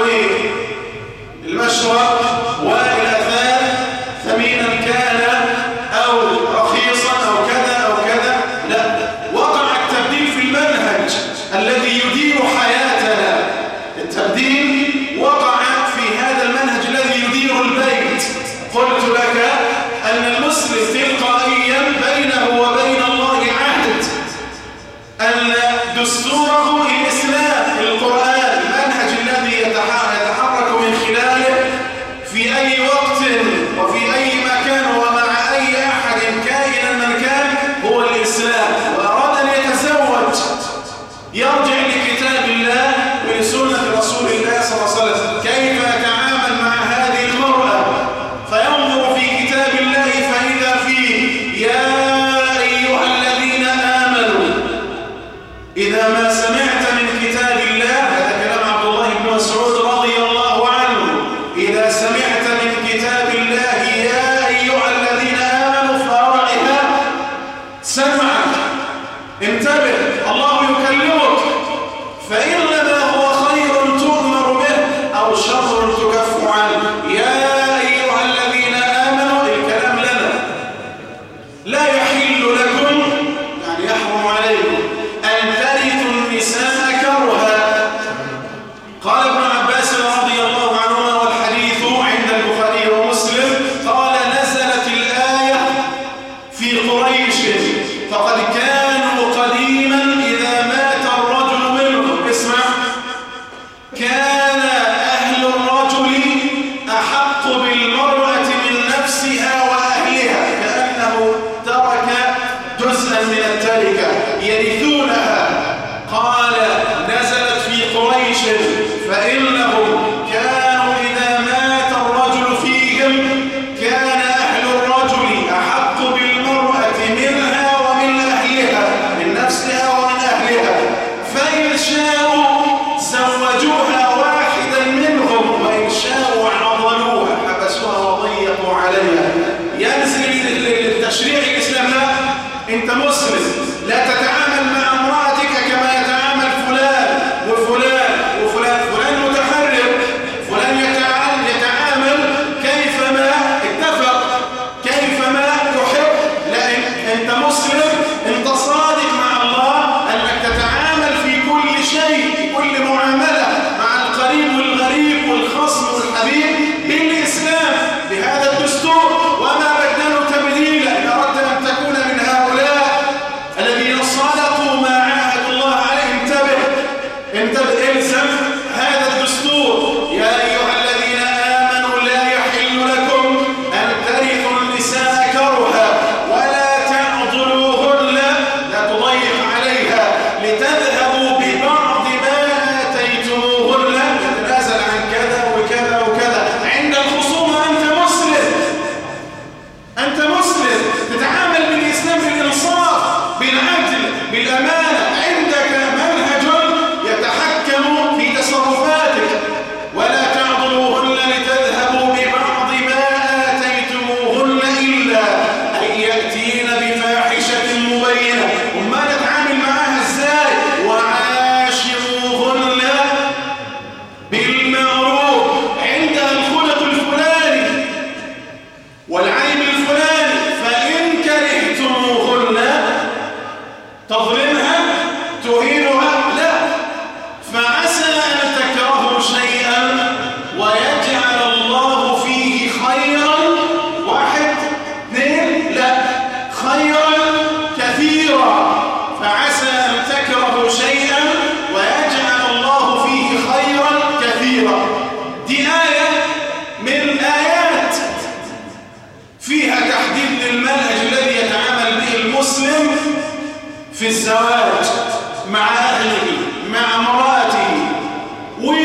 والمشرب والأثاث ثمينا كان أو رخيصا أو كذا أو كذا، لا، وقع التبديل في المنهج الذي يدير حياتنا. التبديل وقع في هذا المنهج الذي يدير البيت. قلت لك أن المسلم تلقائيا بينه وبين الله عهد أن دستوره الإسلام، القرآن، المنهج الذي يتحرك من خلاله في أي وقت وفي أي مكان ومع أي أحد كائنا من كان هو الإسلام. وأراد أن يتزوج يرجع لكتاب الله ولسنة رسول الله صلى الله عليه وسلم، كيف يتعامل مع هذه المرأة، فينظر في كتاب الله فإذا فيه يا أيها الذين آمنوا إذا ما سمعت من كتاب الله، هذا كلام عبد الله بن مسعود رضي الله عنه، إذا سمعت من كتاب الله يا أيها الذين آمنوا فأرعها سمعك، انتبه، الله يكلمك، فإنما هو خير تؤمر به أو شر تكف عنه. يا أيها الذين آمنوا، الكلام لنا، لا يحل لكم، يعني يحرم عليكم أن ترثوا النساء كرها. قال ابن عباس رضي الله عنهما والحديث عند البخاري ومسلم، قال نزلت الآية في قريش فقد كانوا قديما إذا مات الرجل منهم، اسمع، كان أهل الرجل أحق بالمرأة من نفسها وأهلها، كأنه ترك جزءا من التركة يرثونها. قال نزلت في قريش فإنهم كانوا إذا مات الرجل فيهم كان أهل الرجل أحق بالمرأة منها ومن أهلها، من نفسها ومن أهلها، فإن شاءوا زوجوها واحدا منهم وإن شاءوا عضلوها، حبسوها وضيقوا عليها. ينزل التشريع الإسلامي، أنت مسلم، لا تتعامل مع امرأتك كما يتعامل فلان وفلان وفلان، فلان متحرر، فلان يتعامل كيفما اتفق، كيفما يحب. لا، أنت مسلم، أنت صادق مع الله أنك تتعامل في كل شيء، في كل معاملة مع القريب والغريب والخصم والحبيب بالإسلام، بهذا الدستور، وما بدلوا تبديلا. إن أردت أن تكون من هؤلاء الذين صدقوا ما عاهدوا الله عليه، انتبه، الزم هذا الدستور. يا أيها الذين آمنوا لا يحل لكم أن ترثوا النساء كرها ولا تعضلوهن، لا تضيق عليها، لتذهبوا ببعض ما آتيتموهن، تتنازل عن كذا وكذا وكذا. عند الخصومة أنت مسلم، تتعامل بالإسلام بالإنصاف، بالعدل، بالأمانة، عندك منهج يتحكم في تصرفاتك. ولا تعضلوهن لتذهبوا ببعض ما آتيتموهن إلا أن يأتين بفاحشة مبينة. وما نتعامل معها إزاي؟ وعاشروهن بالمعروف، عندها الخلق الفلاني والعيب الفلاني، فإن كرهتموهن تظلمها تهينها، لا، فعسى أن تكرهوا شيئا ويجعل الله فيه خيرا، واحد، اثنين، لا، خيرا كثيرا. فعسى أن تكرهوا شيئا ويجعل الله فيه خيرا كثيرا. دي آية من آيات فيها تحديد للمنهج الذي يتعامل به المسلم في الزواج مع أهله، مع امرأته،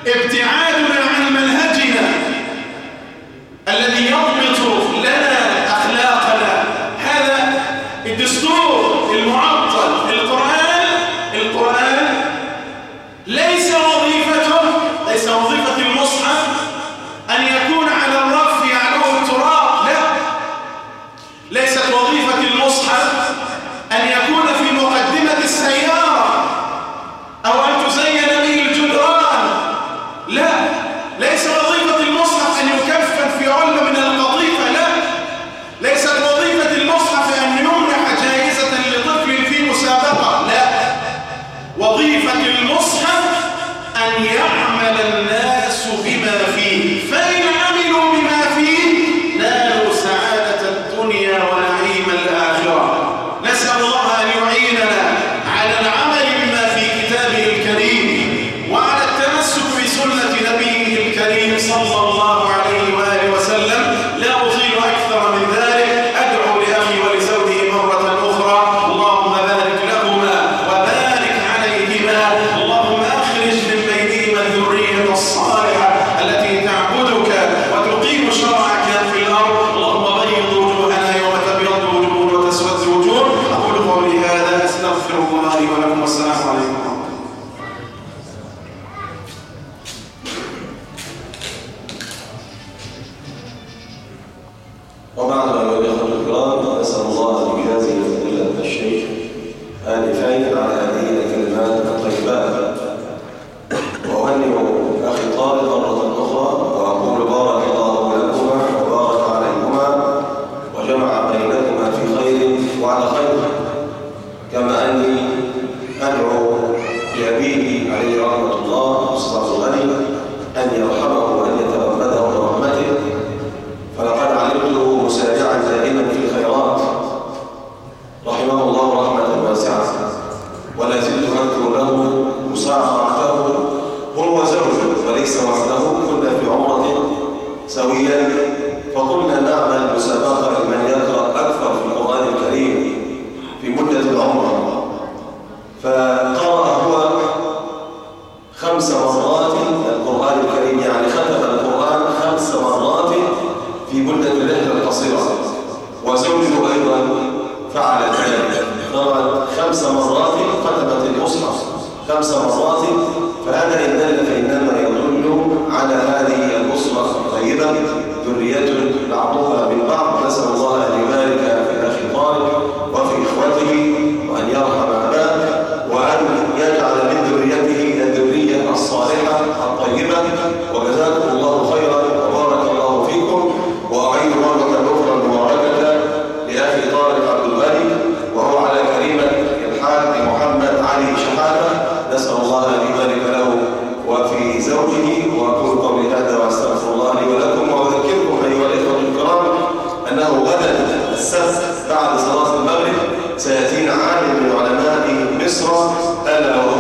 ابتعادنا عن منهجنا الذي يضبط لنا أخلاقنا. هذا الدستور المعطل. القرآن ليس وظيفة المصحف أن يكون على الرف يعلوه التراب، لا. ليست وظيفة المصحف أن يكون في مقدمة السيارة أو أن تزين به الجدران، لا. ليس وظيفة المصحف أن يكفن في علم من القطيفة، لا. ليست وظيفة المصحف أن يمنح جائزة لطفل في مسابقة، لا. وظيفة المصحف أن يعمل الناس بما فيه، فإن عملوا بما فيه نالوا سعادة الدنيا ونعيم الآخرة. نسأل الله أن يعيننا على العمل بما في كتابه الكريم وعلى التمسك بسنة نبيه الكريم صلى الله عليه وآله وسلم. لا أطيل أكثر من ذلك. أدعو لأخي ولزوجه مرة أخرى، اللهم بارك لهما وبارك عليهما. اللهم أخرج من بينهما الذرية الصالحة التي تعبدك وتقيم شرعك في الأرض. اللهم بيض وجوهنا يوم تبيض وجوه وتسود وجوه. أقول قولي هذا، أستغفر الله لي ولكم، والسلام عليكم. وبعد أيها الأخوة الكرام، نسأل الله أن يجازي فضيلة الشيخ آنفين على هذه الكلمات الطيبات. وأهنئ أخي طارق مرة أخرى وأقول بارك الله لكما وبارك عليكما وجمع بينكما في خير وعلى خير. كما أني أدعو لأبيه عليه رحمة الله أستاذ الغني أن يرحمه وأن يتغمده برحمته، فلقد علمته مسارعا دائما في الخيرات رحمه الله رحمة واسعة، ولا زلت أذكر له مسارعته هو وزوجه وليس وحده. كنا في عمرة سويا فقلنا نعمل مسابقة لمن يقرأ أكثر في القرآن الكريم في مدة العمرة، فقرأ هو 5 مرات القرآن الكريم، يعني ختم القرآن 5 مرات في مدة الرحلة القصيرة، وزوجه أيضا فعل ذلك، قرأت 5 مرات، ختمت المصحف 5 مرات. فهذا إن دل فإنما يدل على هذه الأسرة الطيبة، ذرية بعضها من بعض. نسأل الله أن يبارك في الأخ طارق وفي إخوته، وأن يرحم أباه، وأن يجعل من ذريته الذرية الصالحة الطيبة. وجزاكم الله خيرا وبارك الله فيكم. وأعيد مرة أخرى المباركة لأخي طارق عبد الغني وهو على كلمة الحاج محمد علي شحاتة. نسأل الله أن يبارك له وفي زوجه. وأقول قولي هذا وأستغفر الله لي ولكم. وأذكركم أيها الإخوة الكرام أنه غدا السبت بعد صلاة المغرب سيأتينا عالم من علماء مصر ألا وهو